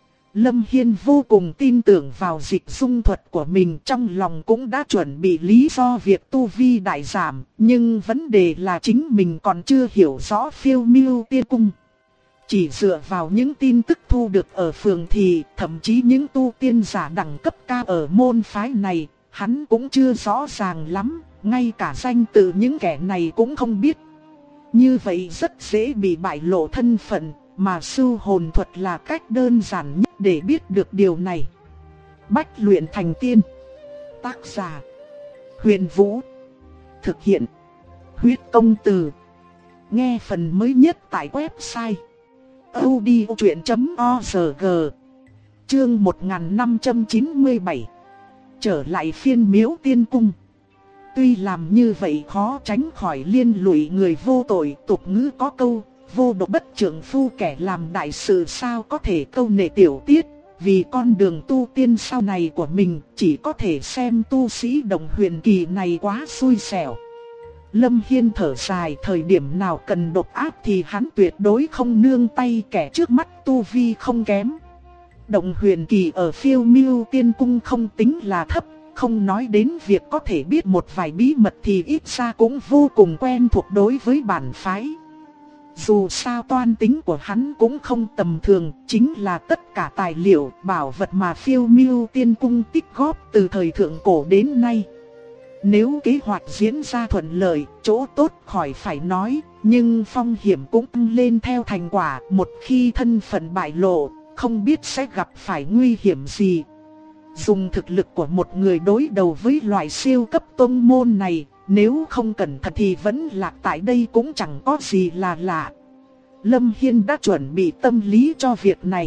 Lâm Hiên vô cùng tin tưởng vào dịch dung thuật của mình, trong lòng cũng đã chuẩn bị lý do việc tu vi đại giảm, nhưng vấn đề là chính mình còn chưa hiểu rõ phiêu miêu tiên cung. Chỉ dựa vào những tin tức thu được ở phường thì, thậm chí những tu tiên giả đẳng cấp cao ở môn phái này, hắn cũng chưa rõ ràng lắm, ngay cả danh tự những kẻ này cũng không biết. Như vậy rất dễ bị bại lộ thân phận, mà sư hồn thuật là cách đơn giản nhất để biết được điều này. Bách luyện thành tiên. Tác giả: Huyền Vũ. Thực hiện: Huyết Công Từ. Nghe phần mới nhất tại website audiochuyện.org. Chương 1597. Trở lại phiên miếu tiên cung. Tuy làm như vậy khó tránh khỏi liên lụy người vô tội, tục ngữ có câu vô độc bất trưởng phu, kẻ làm đại sự sao có thể câu nệ tiểu tiết. Vì con đường tu tiên sau này của mình, chỉ có thể xem tu sĩ đồng huyền kỳ này quá xui xẻo. Lâm Hiên thở dài, thời điểm nào cần độc ác thì hắn tuyệt đối không nương tay, kẻ trước mắt tu vi không kém. Đồng huyền kỳ ở phiêu miêu tiên cung không tính là thấp, không nói đến việc có thể biết một vài bí mật thì ít ra cũng vô cùng quen thuộc đối với bản phái. Dù sao toan tính của hắn cũng không tầm thường, chính là tất cả tài liệu, bảo vật mà phiêu miêu tiên cung tích góp từ thời thượng cổ đến nay. Nếu kế hoạch diễn ra thuận lợi, chỗ tốt khỏi phải nói, nhưng phong hiểm cũng tăng lên theo thành quả. Một khi thân phận bại lộ, không biết sẽ gặp phải nguy hiểm gì. Dùng thực lực của một người đối đầu với loại siêu cấp tông môn này, nếu không cẩn thận thì vẫn lạc tại đây cũng chẳng có gì là lạ. Lâm Hiên đã chuẩn bị tâm lý cho việc này.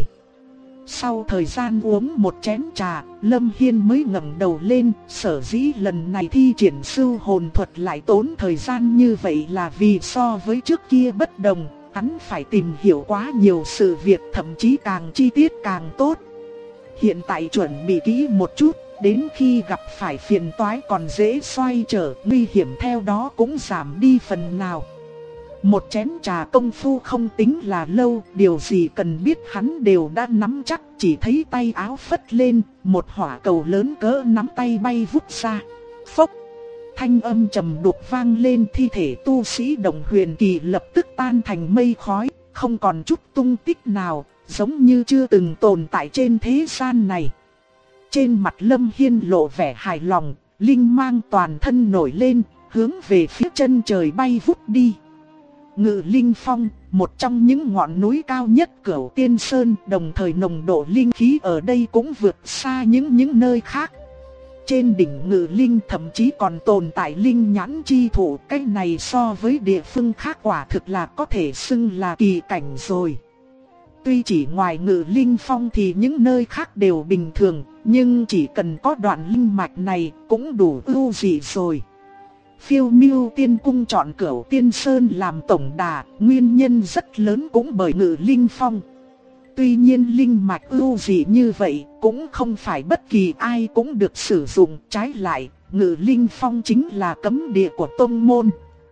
Sau thời gian uống một chén trà, Lâm Hiên mới ngẩng đầu lên. Sở dĩ lần này thi triển sư hồn thuật lại tốn thời gian như vậy là vì so với trước kia bất đồng. Hắn phải tìm hiểu quá nhiều sự việc, thậm chí càng chi tiết càng tốt. Hiện tại chuẩn bị kỹ một chút, đến khi gặp phải phiền toái còn dễ xoay trở, nguy hiểm theo đó cũng giảm đi phần nào. Một chén trà công phu không tính là lâu, điều gì cần biết hắn đều đã nắm chắc, chỉ thấy tay áo phất lên, một hỏa cầu lớn cỡ nắm tay bay vút ra. Phốc! Thanh âm trầm đục vang lên, thi thể tu sĩ đồng huyền kỳ lập tức tan thành mây khói, không còn chút tung tích nào, giống như chưa từng tồn tại trên thế gian này. Trên mặt Lâm Hiên lộ vẻ hài lòng, linh mang toàn thân nổi lên, hướng về phía chân trời bay vút đi. Ngự Linh Phong, một trong những ngọn núi cao nhất Cửu Tiên Sơn, đồng thời nồng độ linh khí ở đây cũng vượt xa những nơi khác. Trên đỉnh Ngự Linh thậm chí còn tồn tại linh nhãn chi thụ, cái này so với địa phương khác quả thực là có thể xưng là kỳ cảnh rồi. Tuy chỉ ngoài Ngự Linh Phong thì những nơi khác đều bình thường, nhưng chỉ cần có đoạn linh mạch này cũng đủ ưu dị rồi. Phiêu miêu tiên cung chọn Cửu Tiên Sơn làm tổng đà, nguyên nhân rất lớn cũng bởi Ngự Linh Phong. Tuy nhiên linh mạch ưu dị như vậy cũng không phải bất kỳ ai cũng được sử dụng, trái lại, Ngự Linh Phong chính là cấm địa của tông môn.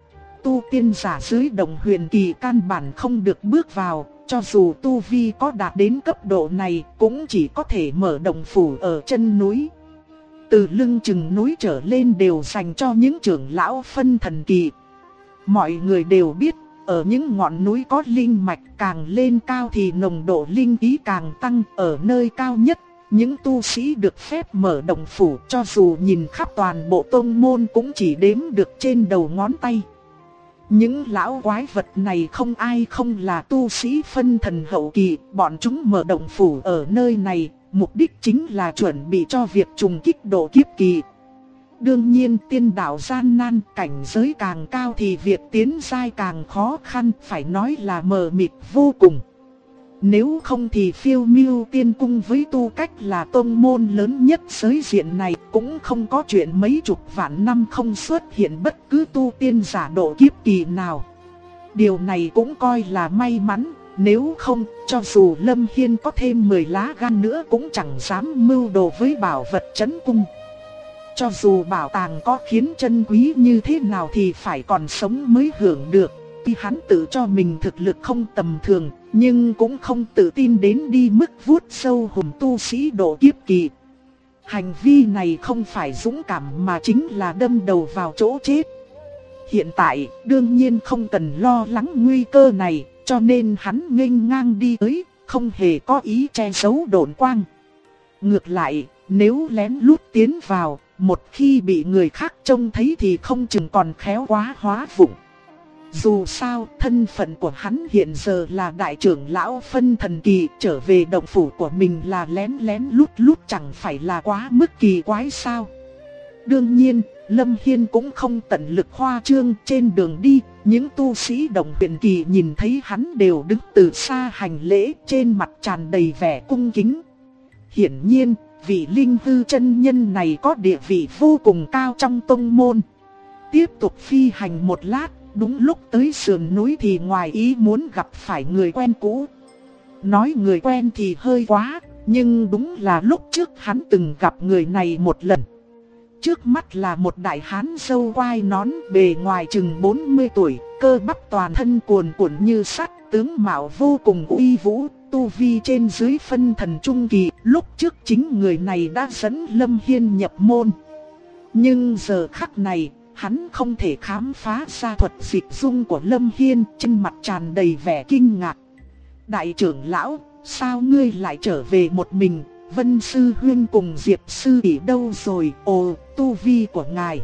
tu tiên giả dưới Động Huyền Kỳ căn bản không được bước vào, cho dù tu vi có đạt đến cấp độ này cũng chỉ có thể mở động phủ ở chân núi. Từ lưng chừng núi trở lên đều dành cho những trưởng lão phân thần kỳ. Mọi người đều biết, ở những ngọn núi có linh mạch càng lên cao thì nồng độ linh khí càng tăng. Ở nơi cao nhất, những tu sĩ được phép mở động phủ cho dù nhìn khắp toàn bộ tông môn cũng chỉ đếm được trên đầu ngón tay. Những lão quái vật này không ai không là tu sĩ phân thần hậu kỳ, bọn chúng mở động phủ ở nơi này, mục đích chính là chuẩn bị cho việc trùng kích độ kiếp kỳ. Đương nhiên tiên đạo gian nan, cảnh giới càng cao thì việc tiến giai càng khó khăn, phải nói là mờ mịt vô cùng. Nếu không thì Phiêu Miêu Tiên Cung với tư cách là tông môn lớn nhất giới diện này cũng không có chuyện mấy chục vạn năm không xuất hiện bất cứ tu tiên giả độ kiếp kỳ nào. Điều này cũng coi là may mắn, nếu không, cho dù Lâm Hiên có thêm 10 lá gan nữa cũng chẳng dám mưu đồ với bảo vật trấn cung. Cho dù bảo tàng có khiến chân quý như thế nào thì phải còn sống mới hưởng được. Khi hắn tự cho mình thực lực không tầm thường, nhưng cũng không tự tin đến đi mức vuốt sâu hùm tu sĩ độ kiếp kỳ. Hành vi này không phải dũng cảm mà chính là đâm đầu vào chỗ chết. Hiện tại, đương nhiên không cần lo lắng nguy cơ này, cho nên hắn nghênh ngang đi tới, không hề có ý che giấu độn quang. Ngược lại, nếu lén lút tiến vào, một khi bị người khác trông thấy thì không chừng còn khéo quá hóa vụng. Dù sao, thân phận của hắn hiện giờ là đại trưởng lão phân thần kỳ, trở về động phủ của mình là lén lén lút lút chẳng phải là quá mức kỳ quái sao. Đương nhiên, Lâm Hiên cũng không tận lực khoa trương. Trên đường đi, những tu sĩ Động Huyền Kỳ nhìn thấy hắn đều đứng từ xa hành lễ, trên mặt tràn đầy vẻ cung kính. Hiển nhiên, vị linh hư chân nhân này có địa vị vô cùng cao trong tông môn. Tiếp tục phi hành một lát, đúng lúc tới sườn núi thì ngoài ý muốn gặp phải người quen cũ. Nói người quen thì hơi quá, nhưng đúng là lúc trước hắn từng gặp người này một lần. Trước mắt là một đại hán râu quai nón, bề ngoài chừng 40 tuổi, cơ bắp toàn thân cuồn cuộn như sắt, tướng mạo vô cùng uy vũ, tu vi trên dưới phân thần trung kỳ. Lúc trước chính người này đã dẫn Lâm Hiên nhập môn. Nhưng giờ khắc này, hắn không thể khám phá ra thuật dịch dung của Lâm Hiên, trên mặt tràn đầy vẻ kinh ngạc. Đại trưởng lão, sao ngươi lại trở về một mình? Vân Sư Huyên cùng Diệp Sư tỷ đâu rồi? Ồ, tu vi của ngài.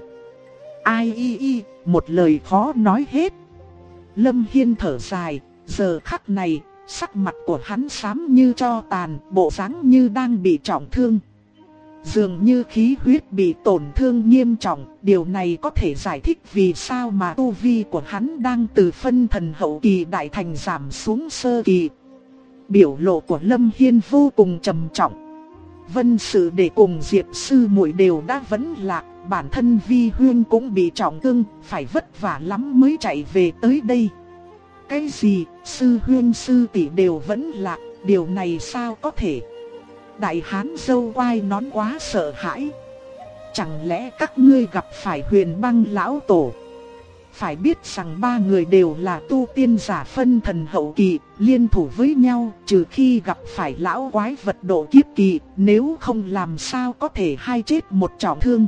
Ai một lời khó nói hết. Lâm Hiên thở dài, giờ khắc này, sắc mặt của hắn xám như tro tàn, bộ dáng như đang bị trọng thương. Dường như khí huyết bị tổn thương nghiêm trọng, điều này có thể giải thích vì sao mà tu vi của hắn đang từ phân thần hậu kỳ đại thành giảm xuống sơ kỳ. Biểu lộ của Lâm Hiên vô cùng trầm trọng. Vân Sự để cùng Diệp Sư muội đều đã vấn lạc, bản thân Vi Huyên cũng bị trọng thương, phải vất vả lắm mới chạy về tới đây. Cái gì, Sư Huyên Sư tỷ đều vẫn lạc, điều này sao có thể? Đại hán râu quai nón quá sợ hãi. Chẳng lẽ các ngươi gặp phải Huyền Băng lão tổ? Phải biết rằng ba người đều là tu tiên giả phân thần hậu kỳ, liên thủ với nhau, trừ khi gặp phải lão quái vật độ kiếp kỳ, nếu không làm sao có thể hai chết một trọng thương.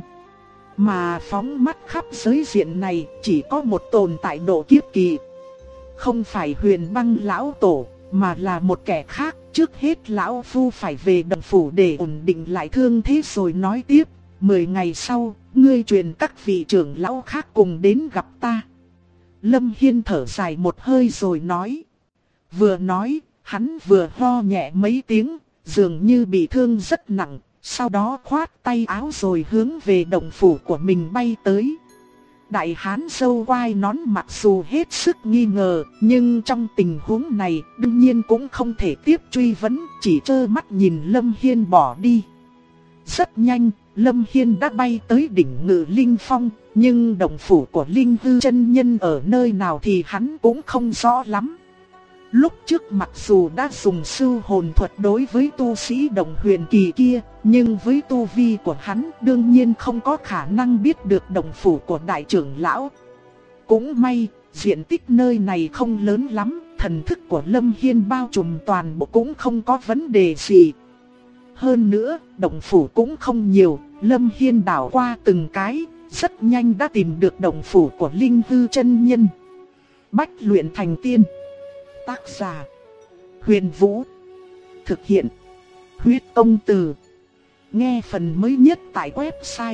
Mà phóng mắt khắp giới diện này, chỉ có một tồn tại độ kiếp kỳ. Không phải Huyền Băng lão tổ, mà là một kẻ khác. Trước hết lão phu phải về động phủ để ổn định lại thương thế rồi nói tiếp. 10 ngày sau, ngươi truyền các vị trưởng lão khác cùng đến gặp ta. Lâm Hiên thở dài một hơi rồi nói. Vừa nói, hắn vừa ho nhẹ mấy tiếng, dường như bị thương rất nặng. Sau đó khoát tay áo rồi hướng về động phủ của mình bay tới. Đại hán râu quai nón mặc dù hết sức nghi ngờ, nhưng trong tình huống này đương nhiên cũng không thể tiếp truy vấn, chỉ trơ mắt nhìn Lâm Hiên bỏ đi. Rất nhanh, Lâm Hiên đã bay tới đỉnh Ngự Linh Phong, nhưng động phủ của Linh Hư chân nhân ở nơi nào thì hắn cũng không rõ lắm. Lúc trước mặc dù đã dùng sư hồn thuật đối với tu sĩ Động Huyền Kỳ kia, nhưng với tu vi của hắn đương nhiên không có khả năng biết được động phủ của đại trưởng lão. Cũng may, diện tích nơi này không lớn lắm, thần thức của Lâm Hiên bao trùm toàn bộ cũng không có vấn đề gì. Hơn nữa, động phủ cũng không nhiều, Lâm Hiên đảo qua từng cái, rất nhanh đã tìm được động phủ của Linh Hư chân nhân. Bách luyện thành tiên. Tác giả: Huyền Vũ. Thực hiện: Huyết Công Từ. Nghe phần mới nhất tại website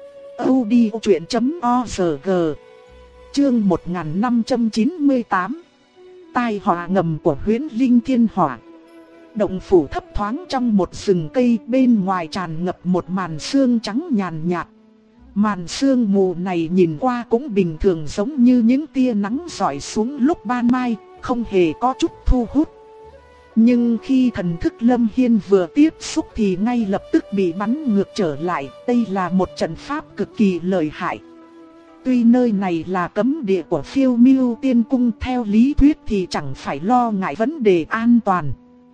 audiochuyện.org. Chương 1598. Tai họa ngầm của Huyễn Linh Thiên Hỏa. Động phủ thấp thoáng trong một rừng cây, bên ngoài tràn ngập một màn sương trắng nhàn nhạt. Màn sương mù này nhìn qua cũng bình thường, giống như những tia nắng rọi xuống lúc ban mai, không hề có chút thu hút. Nhưng khi thần thức Lâm Hiên vừa tiếp xúc thì ngay lập tức bị bắn ngược trở lại. Đây là một trận pháp cực kỳ lợi hại. Tuy nơi này là cấm địa của Phiêu Miêu Tiên Cung, theo lý thuyết thì chẳng phải lo ngại vấn đề an toàn.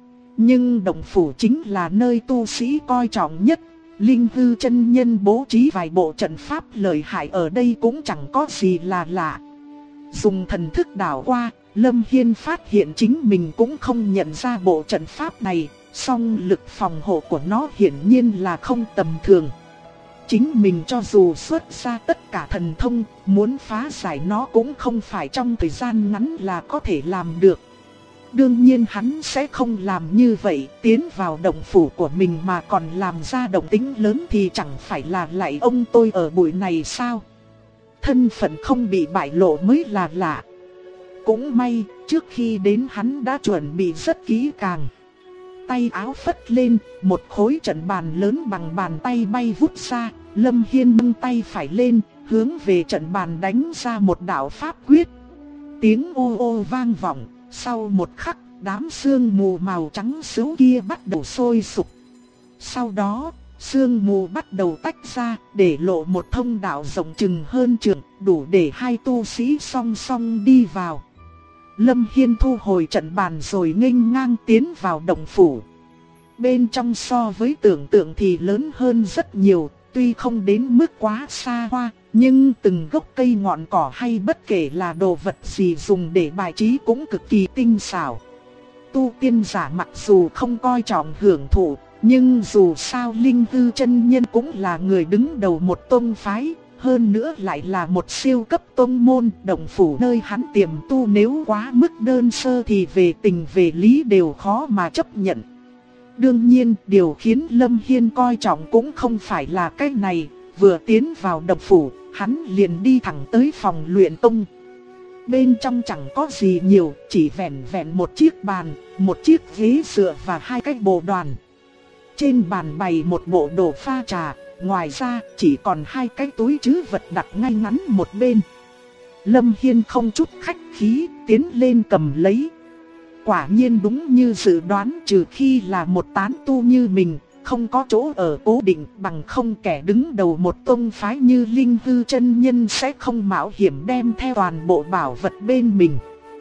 Nhưng động phủ chính là nơi tu sĩ coi trọng nhất. Linh Hư chân nhân bố trí vài bộ trận pháp lợi hại ở đây cũng chẳng có gì là lạ. Dùng thần thức đảo qua, Lâm Hiên phát hiện chính mình cũng không nhận ra bộ trận pháp này, song lực phòng hộ của nó hiển nhiên là không tầm thường. Chính mình cho dù xuất ra tất cả thần thông, muốn phá giải nó cũng không phải trong thời gian ngắn là có thể làm được. Đương nhiên hắn sẽ không làm như vậy, tiến vào động phủ của mình mà còn làm ra động tĩnh lớn thì chẳng phải là lạy ông tôi ở bụi này sao? Thân phận không bị bại lộ mới là lạ. Cũng may, trước khi đến hắn đã chuẩn bị rất kỹ càng. Tay áo phất lên, một khối trận bàn lớn bằng bàn tay bay vút ra. Lâm Hiên nâng tay phải lên, hướng về trận bàn đánh ra một đạo pháp quyết. Tiếng ô ô vang vọng, sau một khắc, đám sương mù màu trắng sứu kia bắt đầu sôi sục. Sau đó, sương mù bắt đầu tách ra, để lộ một thông đạo rộng chừng hơn trượng, đủ để hai tu sĩ song song đi vào. Lâm Hiên thu hồi trận bàn rồi nghênh ngang tiến vào động phủ. Bên trong so với tưởng tượng thì lớn hơn rất nhiều, tuy không đến mức quá xa hoa, nhưng từng gốc cây ngọn cỏ hay bất kể là đồ vật gì dùng để bài trí cũng cực kỳ tinh xảo. Tu tiên giả mặc dù không coi trọng hưởng thụ, nhưng dù sao Linh Hư chân nhân cũng là người đứng đầu một tông phái, hơn nữa lại là một siêu cấp tông môn. Động phủ nơi hắn tiềm tu nếu quá mức đơn sơ thì về tình về lý đều khó mà chấp nhận. Đương nhiên, điều khiến Lâm Hiên coi trọng cũng không phải là cái này. Vừa tiến vào động phủ, hắn liền đi thẳng tới phòng luyện tông. Bên trong chẳng có gì nhiều, chỉ vẻn vẹn một chiếc bàn, một chiếc ghế dựa và hai cái bộ đoàn. Trên bàn bày một bộ đồ pha trà, ngoài ra chỉ còn hai cái túi trữ vật đặt ngay ngắn một bên. Lâm Hiên không chút khách khí, tiến lên cầm lấy. Quả nhiên đúng như dự đoán, trừ khi là một tán tu như mình, không có chỗ ở cố định, bằng không kẻ đứng đầu một tông phái như Linh Hư chân nhân sẽ không mạo hiểm đem theo toàn bộ bảo vật bên mình.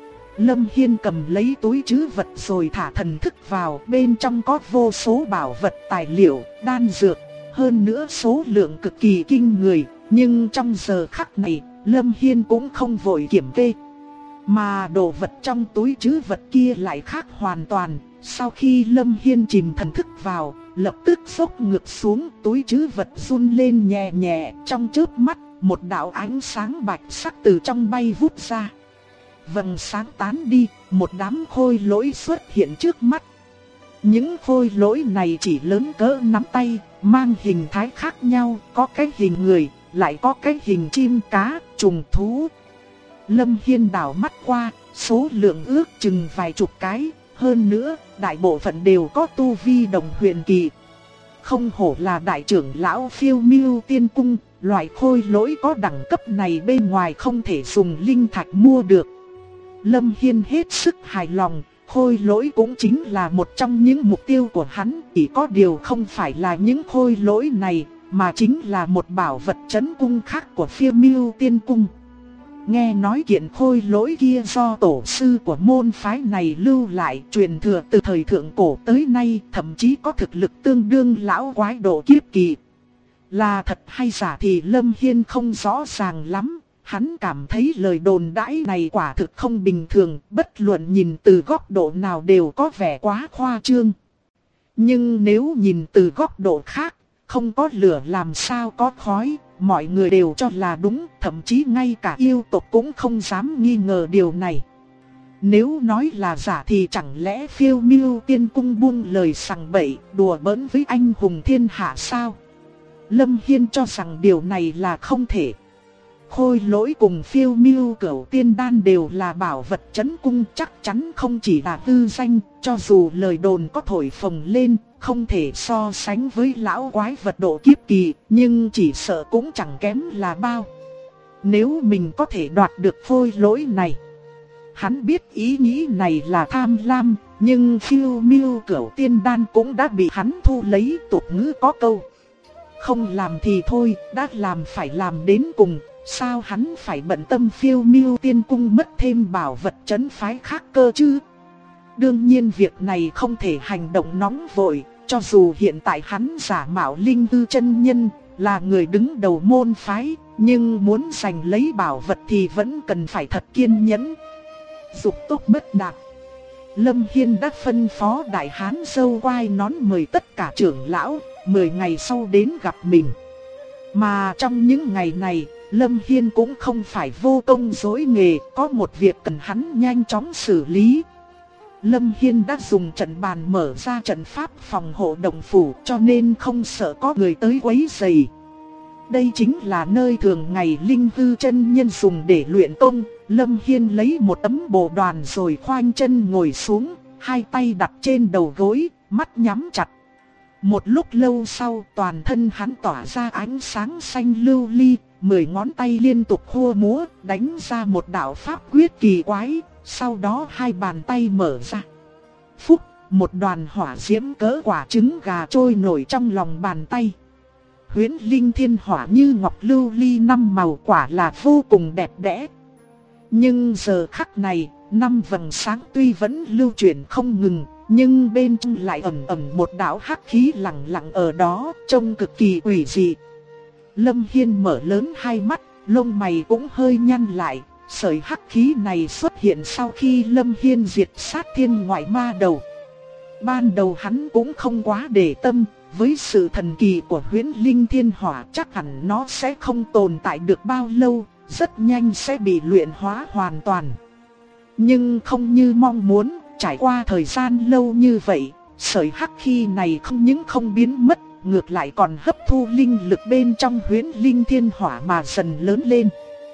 Lâm Hiên cầm lấy túi trữ vật rồi thả thần thức vào, bên trong có vô số bảo vật, tài liệu, đan dược, hơn nữa số lượng cực kỳ kinh người, nhưng trong giờ khắc này, Lâm Hiên cũng không vội kiểm kê. Mà đồ vật trong túi trữ vật kia lại khác hoàn toàn. Sau khi Lâm Hiên chìm thần thức vào, lập tức xốc ngược xuống, túi trữ vật run lên nhẹ nhẹ. Trong chớp mắt, một đạo ánh sáng bạch sắc từ trong bay vút ra. Vầng sáng tán đi, một đám khôi lỗi xuất hiện trước mắt. Những khôi lỗi này chỉ lớn cỡ nắm tay, mang hình thái khác nhau, có cái hình người, lại có cái hình chim cá, trùng thú. Lâm Hiên đảo mắt qua, số lượng ước chừng vài chục cái, hơn nữa, đại bộ phận đều có tu vi đồng huyền kỳ. Không hổ là đại trưởng lão Phiêu Miêu Tiên Cung, loại khôi lỗi có đẳng cấp này bên ngoài không thể dùng linh thạch mua được. Lâm Hiên hết sức hài lòng, khôi lỗi cũng chính là một trong những mục tiêu của hắn, chỉ có điều không phải là những khôi lỗi này, mà chính là một bảo vật trấn cung khác của Phiêu Miêu Tiên Cung. Nghe nói kiện khôi lỗi kia do tổ sư của môn phái này lưu lại, truyền thừa từ thời thượng cổ tới nay, thậm chí có thực lực tương đương lão quái độ kiếp kỳ. Là thật hay giả thì Lâm Hiên không rõ ràng lắm, Hắn cảm thấy lời đồn đãi này quả thực không bình thường, bất luận nhìn từ góc độ nào đều có vẻ quá khoa trương. Nhưng nếu nhìn từ góc độ khác, không có lửa làm sao có khói, mọi người đều cho là đúng, thậm chí ngay cả yêu tộc cũng không dám nghi ngờ điều này. Nếu nói là giả thì chẳng lẽ Phiêu Miêu Tiên Cung buông lời sằng bậy, đùa bỡn với anh hùng thiên hạ sao? Lâm Hiên cho rằng điều này là không thể. Khôi Lỗi cùng Phiêu Miêu Cửu Tiên Đan đều là bảo vật trấn cung, chắc chắn không chỉ là hư danh, cho dù lời đồn có thổi phồng lên, không thể so sánh với lão quái vật độ kiếp kỳ, nhưng chỉ sợ cũng chẳng kém là bao. Nếu mình có thể đoạt được Khôi Lỗi này, hắn biết ý nghĩ này là tham lam, nhưng Phiêu Miêu Cửu Tiên Đan cũng đã bị hắn thu lấy. Tục ngữ có câu, không làm thì thôi, đã làm phải làm đến cùng. Sao hắn phải bận tâm Phiêu Miêu Tiên Cung mất thêm bảo vật trấn phái khác cơ chứ? Đương nhiên việc này không thể hành động nóng vội, cho dù hiện tại hắn giả mạo Linh Tư chân nhân, là người đứng đầu môn phái, nhưng muốn giành lấy bảo vật thì vẫn cần phải thật kiên nhẫn. Dục tốc bất đạt. Lâm Hiên đã phân phó đại hán râu quai nón mời tất cả trưởng lão, 10 ngày sau đến gặp mình. Mà trong những ngày này, Lâm Hiên cũng không phải vô công dối nghề, có một việc cần hắn nhanh chóng xử lý. Lâm Hiên đã dùng trận bàn mở ra trận pháp phòng hộ động phủ, cho nên không sợ có người tới quấy rầy. Đây chính là nơi thường ngày Linh Hư chân nhân dùng để luyện công. Lâm Hiên lấy một tấm bồ đoàn rồi khoanh chân ngồi xuống, hai tay đặt trên đầu gối, mắt nhắm chặt. Một lúc lâu sau, toàn thân hắn tỏa ra ánh sáng xanh lưu ly, 10 ngón tay liên tục khua múa, đánh ra một đạo pháp quyết kỳ quái, sau đó hai bàn tay mở ra. Phúc, một đoàn hỏa diễm cỡ quả trứng gà trôi nổi trong lòng bàn tay. Huyễn linh thiên hỏa như ngọc lưu ly 5 màu, quả là vô cùng đẹp đẽ. Nhưng giờ khắc này, 5 vầng sáng tuy vẫn lưu chuyển không ngừng, nhưng bên trong lại ẩn ẩn một đạo hắc khí lặng lặng ở đó, trông cực kỳ quỷ dị. Lâm Hiên mở lớn hai mắt, lông mày cũng hơi nhăn lại. Sợi hắc khí này xuất hiện sau khi Lâm Hiên diệt sát thiên ngoại ma đầu. Ban đầu hắn cũng không quá để tâm, với sự thần kỳ của huyễn linh thiên hỏa chắc hẳn nó sẽ không tồn tại được bao lâu, rất nhanh sẽ bị luyện hóa hoàn toàn. Nhưng không như mong muốn, trải qua thời gian lâu như vậy, sợi hắc khí này không những không biến mất, ngược lại còn hấp thu linh lực bên trong huyễn linh thiên hỏa mà dần lớn lên.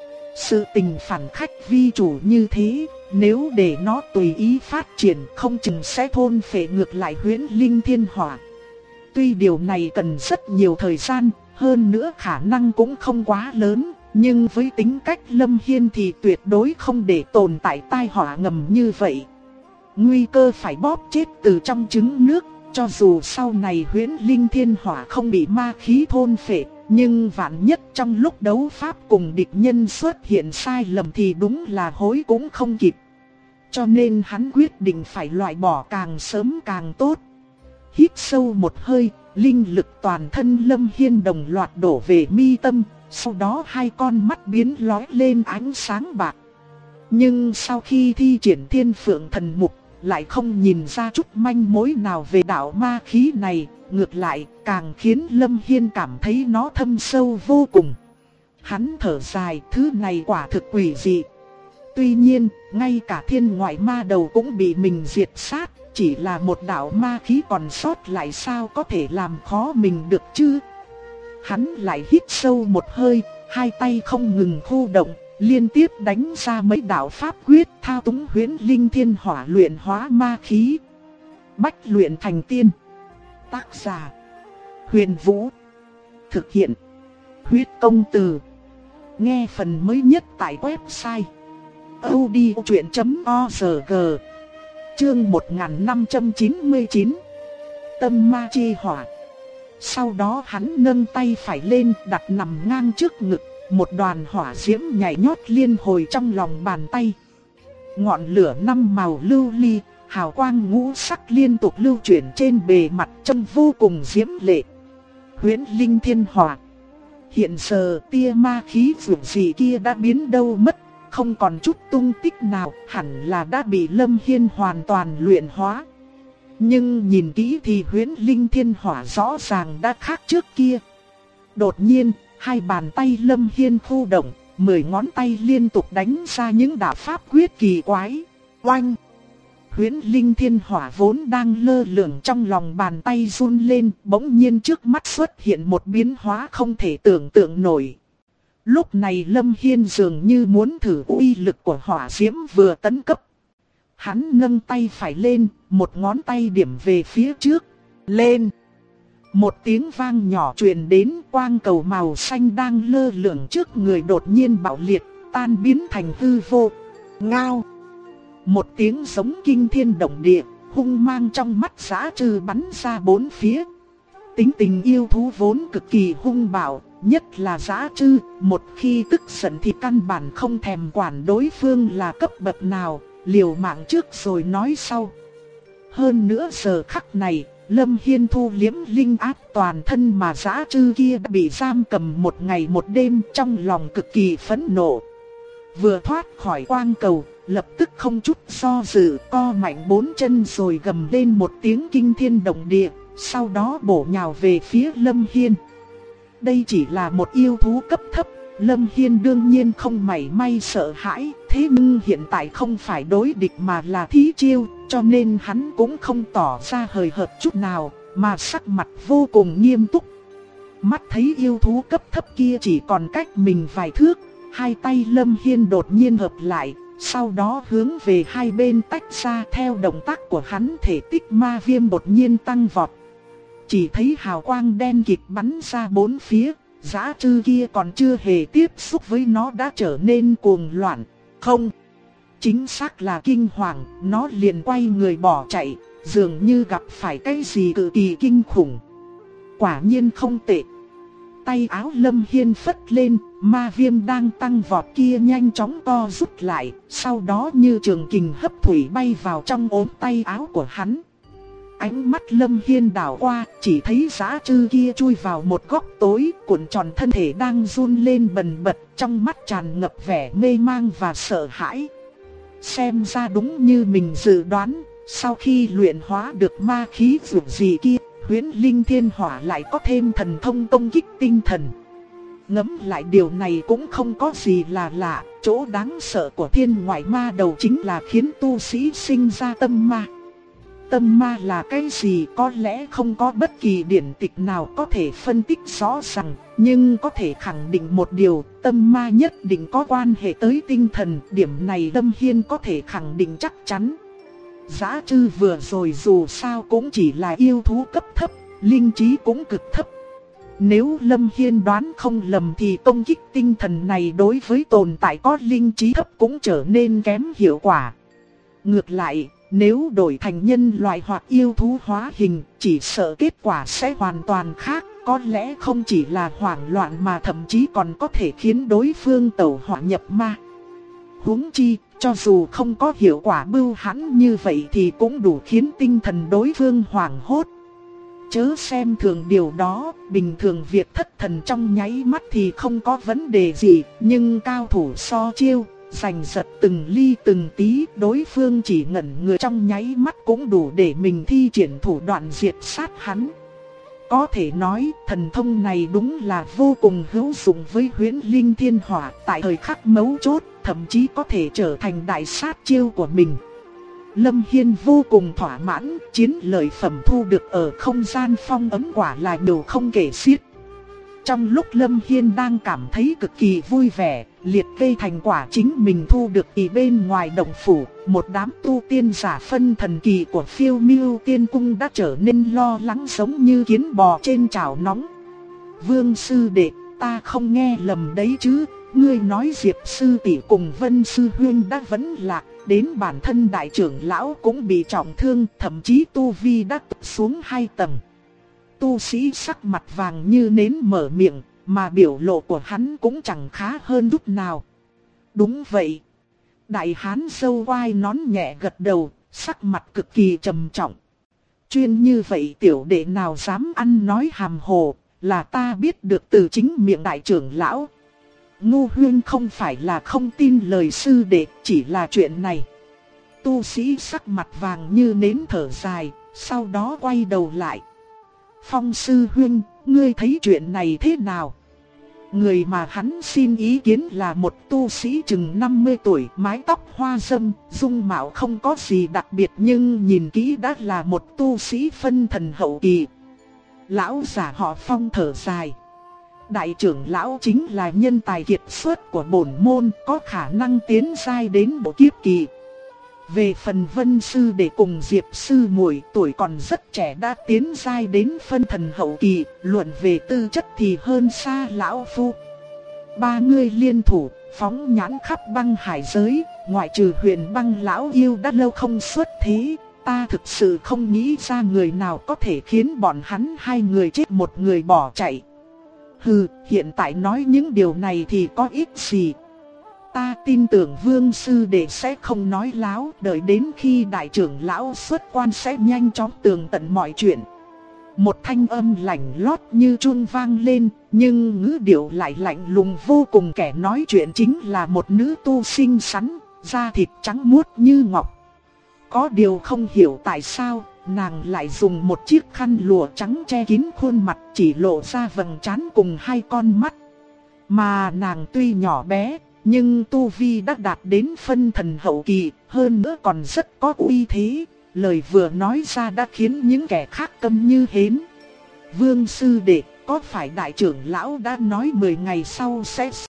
Sự tình phản khách vi chủ như thế, nếu để nó tùy ý phát triển không chừng sẽ thôn phệ ngược lại huyễn linh thiên hỏa. Tuy điều này cần rất nhiều thời gian, hơn nữa khả năng cũng không quá lớn, nhưng với tính cách Lâm Hiên thì tuyệt đối không để tồn tại tai họa ngầm như vậy. Nguy cơ phải bóp chết từ trong trứng nước, cho dù sau này huyễn linh thiên hỏa không bị ma khí thôn phệ, nhưng vạn nhất trong lúc đấu pháp cùng địch nhân xuất hiện sai lầm thì đúng là hối cũng không kịp. Cho nên hắn quyết định phải loại bỏ càng sớm càng tốt. Hít sâu một hơi, linh lực toàn thân Lâm Hiên đồng loạt đổ về mi tâm, sau đó hai con mắt biến lóe lên ánh sáng bạc. Nhưng sau khi thi triển Thiên Phượng Thần Mục, lại không nhìn ra chút manh mối nào về đạo ma khí này, ngược lại càng khiến Lâm Hiên cảm thấy nó thâm sâu vô cùng. Hắn thở dài, thứ này quả thực quỷ dị. Tuy nhiên, ngay cả thiên ngoại ma đầu cũng bị mình diệt sát, chỉ là một đạo ma khí còn sót lại sao có thể làm khó mình được chứ. Hắn lại hít sâu một hơi, hai tay không ngừng khu động, liên tiếp đánh ra mấy đạo pháp quyết thao túng huyễn linh thiên hỏa luyện hóa ma khí. Bách luyện thành tiên. Tác giả: Huyền Vũ. Thực hiện: Huyết Công Từ. Nghe phần mới nhất tại website audiochuyện.org. Chương 1599. Tâm ma chi hỏa. Sau đó hắn nâng tay phải lên đặt nằm ngang trước ngực, một đoàn hỏa diễm nhảy nhót liên hồi trong lòng bàn tay. Ngọn lửa 5 màu lưu ly, hào quang ngũ sắc liên tục lưu chuyển trên bề mặt trông vô cùng diễm lệ. Huyễn linh thiên hỏa. Hiện giờ tia ma khí vượt gì kia đã biến đâu mất, không còn chút tung tích nào, hẳn là đã bị Lâm Hiên hoàn toàn luyện hóa. Nhưng nhìn kỹ thì huyễn linh thiên hỏa rõ ràng đã khác trước kia. Đột nhiên, hai bàn tay Lâm Hiên khu động, 10 ngón tay liên tục đánh ra những đạo pháp quyết kỳ quái. Oanh! Huyễn linh thiên hỏa vốn đang lơ lửng trong lòng bàn tay run lên, bỗng nhiên trước mắt xuất hiện một biến hóa không thể tưởng tượng nổi. Lúc này Lâm Hiên dường như muốn thử uy lực của hỏa diễm vừa tấn cấp. Hắn nâng tay phải lên, một ngón tay điểm về phía trước. Lên! Một tiếng vang nhỏ truyền đến, quang cầu màu xanh đang lơ lửng trước người đột nhiên bạo liệt, tan biến thành hư vô. Ngao! Một tiếng giống kinh thiên động địa, hung mang trong mắt dã trư bắn ra bốn phía. Tính tình yêu thú vốn cực kỳ hung bạo, nhất là dã trư, một khi tức giận thì căn bản không thèm quản đối phương là cấp bậc nào, liều mạng trước rồi nói sau. Hơn nữa giờ khắc này, Lâm Hiên thu liếm linh áp toàn thân mà dã trư kia đã bị giam cầm một ngày một đêm, trong lòng cực kỳ phẫn nộ. Vừa thoát khỏi quang cầu, lập tức không chút do dự co mạnh bốn chân rồi gầm lên một tiếng kinh thiên động địa, sau đó bổ nhào về phía Lâm Hiên. Đây chỉ là một yêu thú cấp thấp, Lâm Hiên đương nhiên không mảy may sợ hãi, thế nhưng hiện tại không phải đối địch mà là thí chiêu, cho nên hắn cũng không tỏ ra hời hợt chút nào, mà sắc mặt vô cùng nghiêm túc. Mắt thấy yêu thú cấp thấp kia chỉ còn cách mình vài thước, hai tay Lâm Hiên đột nhiên hợp lại, sau đó hướng về hai bên tách ra. Theo động tác của hắn, thể tích ma viêm đột nhiên tăng vọt. Chỉ thấy hào quang đen kịt bắn ra bốn phía, dã trư kia còn chưa hề tiếp xúc với nó đã trở nên cuồng loạn. Không, chính xác là kinh hoàng, nó liền quay người bỏ chạy, dường như gặp phải cái gì cực kỳ kinh khủng. Quả nhiên không tệ. Tay áo Lâm Hiên phất lên, ma viêm đang tăng vọt kia nhanh chóng co rút lại, sau đó như trường kình hấp thủy bay vào trong ốm tay áo của hắn. Ánh mắt Lâm Hiên đảo qua, chỉ thấy dã trư kia chui vào một góc tối, cuộn tròn thân thể đang run lên bần bật, trong mắt tràn ngập vẻ mê mang và sợ hãi. Xem ra đúng như mình dự đoán, sau khi luyện hóa được ma khí vượt gì kia, huyễn linh thiên hỏa lại có thêm thần thông công kích tinh thần. Ngẫm lại điều này cũng không có gì là lạ, chỗ đáng sợ của thiên ngoại ma đầu chính là khiến tu sĩ sinh ra tâm ma. Tâm ma là cái gì có lẽ không có bất kỳ điển tịch nào có thể phân tích rõ ràng, nhưng có thể khẳng định một điều, tâm ma nhất định có quan hệ tới tinh thần, điểm này Lâm Hiên có thể khẳng định chắc chắn. Dã trư vừa rồi dù sao cũng chỉ là yêu thú cấp thấp, linh trí cũng cực thấp. Nếu Lâm Hiên đoán không lầm thì công kích tinh thần này đối với tồn tại có linh trí thấp cũng trở nên kém hiệu quả. Ngược lại, nếu đổi thành nhân loại hoặc yêu thú hóa hình, chỉ sợ kết quả sẽ hoàn toàn khác, có lẽ không chỉ là hoảng loạn mà thậm chí còn có thể khiến đối phương tẩu hỏa nhập ma. Huống chi, cho dù không có hiệu quả bưu hãn như vậy thì cũng đủ khiến tinh thần đối phương hoảng hốt. Chớ xem thường điều đó, bình thường việc thất thần trong nháy mắt thì không có vấn đề gì, nhưng cao thủ so chiêu, giành giật từng ly từng tí, đối phương chỉ ngẩn người trong nháy mắt cũng đủ để mình thi triển thủ đoạn diệt sát hắn. Có thể nói, thần thông này đúng là vô cùng hữu dụng với huyễn linh thiên hỏa, tại thời khắc mấu chốt, thậm chí có thể trở thành đại sát chiêu của mình. Lâm Hiên vô cùng thỏa mãn, chiến lợi phẩm thu được ở không gian phong ấm quả là nhiều không kể xiết. Trong lúc Lâm Hiên đang cảm thấy cực kỳ vui vẻ, liệt kê thành quả chính mình thu được thì bên ngoài động phủ, một đám tu tiên giả phân thần kỳ của Phiêu Miêu Tiên Cung đã trở nên lo lắng giống như kiến bò trên chảo nóng. Vương sư đệ, ta không nghe lầm đấy chứ, ngươi nói Diệp sư tỷ cùng Vân sư huynh đã vẫn lạc, đến bản thân đại trưởng lão cũng bị trọng thương, thậm chí tu vi đã tụt xuống 2 tầng. Tu sĩ sắc mặt vàng như nến mở miệng, mà biểu lộ của hắn cũng chẳng khá hơn chút nào. Đúng vậy. Đại hán râu quai nón nhẹ gật đầu, sắc mặt cực kỳ trầm trọng. Chuyên như vậy tiểu đệ nào dám ăn nói hàm hồ, là ta biết được từ chính miệng đại trưởng lão. Ngô Huyên không phải là không tin lời sư đệ, chỉ là chuyện này. Tu sĩ sắc mặt vàng như nến thở dài, sau đó quay đầu lại. Phong sư huynh, ngươi thấy chuyện này thế nào? Người mà hắn xin ý kiến là một tu sĩ chừng 50 tuổi, mái tóc hoa râm, dung mạo không có gì đặc biệt nhưng nhìn kỹ đã là một tu sĩ phân thần hậu kỳ. Lão giả họ Phong thở dài. Đại trưởng lão chính là nhân tài kiệt xuất của bổn môn, có khả năng tiến giai đến bộ kiếp kỳ. Về phần Vân sư đệ cùng Diệp sư muội, tuổi còn rất trẻ đã tiến giai đến phân thần hậu kỳ, luận về tư chất thì hơn xa lão phu. Ba người liên thủ, phóng nhãn khắp băng hải giới, ngoại trừ Huyền Băng lão yêu đã lâu không xuất thế, ta thực sự không nghĩ ra người nào có thể khiến bọn hắn hai người chết một người bỏ chạy. Hừ, hiện tại nói những điều này thì có ích gì? Ta tin tưởng Vương sư đệ sẽ không nói láo, đợi đến khi đại trưởng lão xuất quan sẽ nhanh chóng tường tận mọi chuyện. Một thanh âm lạnh lót như chuông vang lên, nhưng ngữ điệu lại lạnh lùng vô cùng. Kẻ nói chuyện chính là một nữ tu xinh xắn, da thịt trắng muốt như ngọc. Có điều không hiểu tại sao, nàng lại dùng một chiếc khăn lụa trắng che kín khuôn mặt, chỉ lộ ra vầng trán cùng hai con mắt. Mà nàng tuy nhỏ bé, nhưng tu vi đã đạt đến phân thần hậu kỳ, hơn nữa còn rất có uy thế. Lời vừa nói ra đã khiến những kẻ khác câm như hến. Vương sư đệ, có phải đại trưởng lão đã nói 10 ngày sau sẽ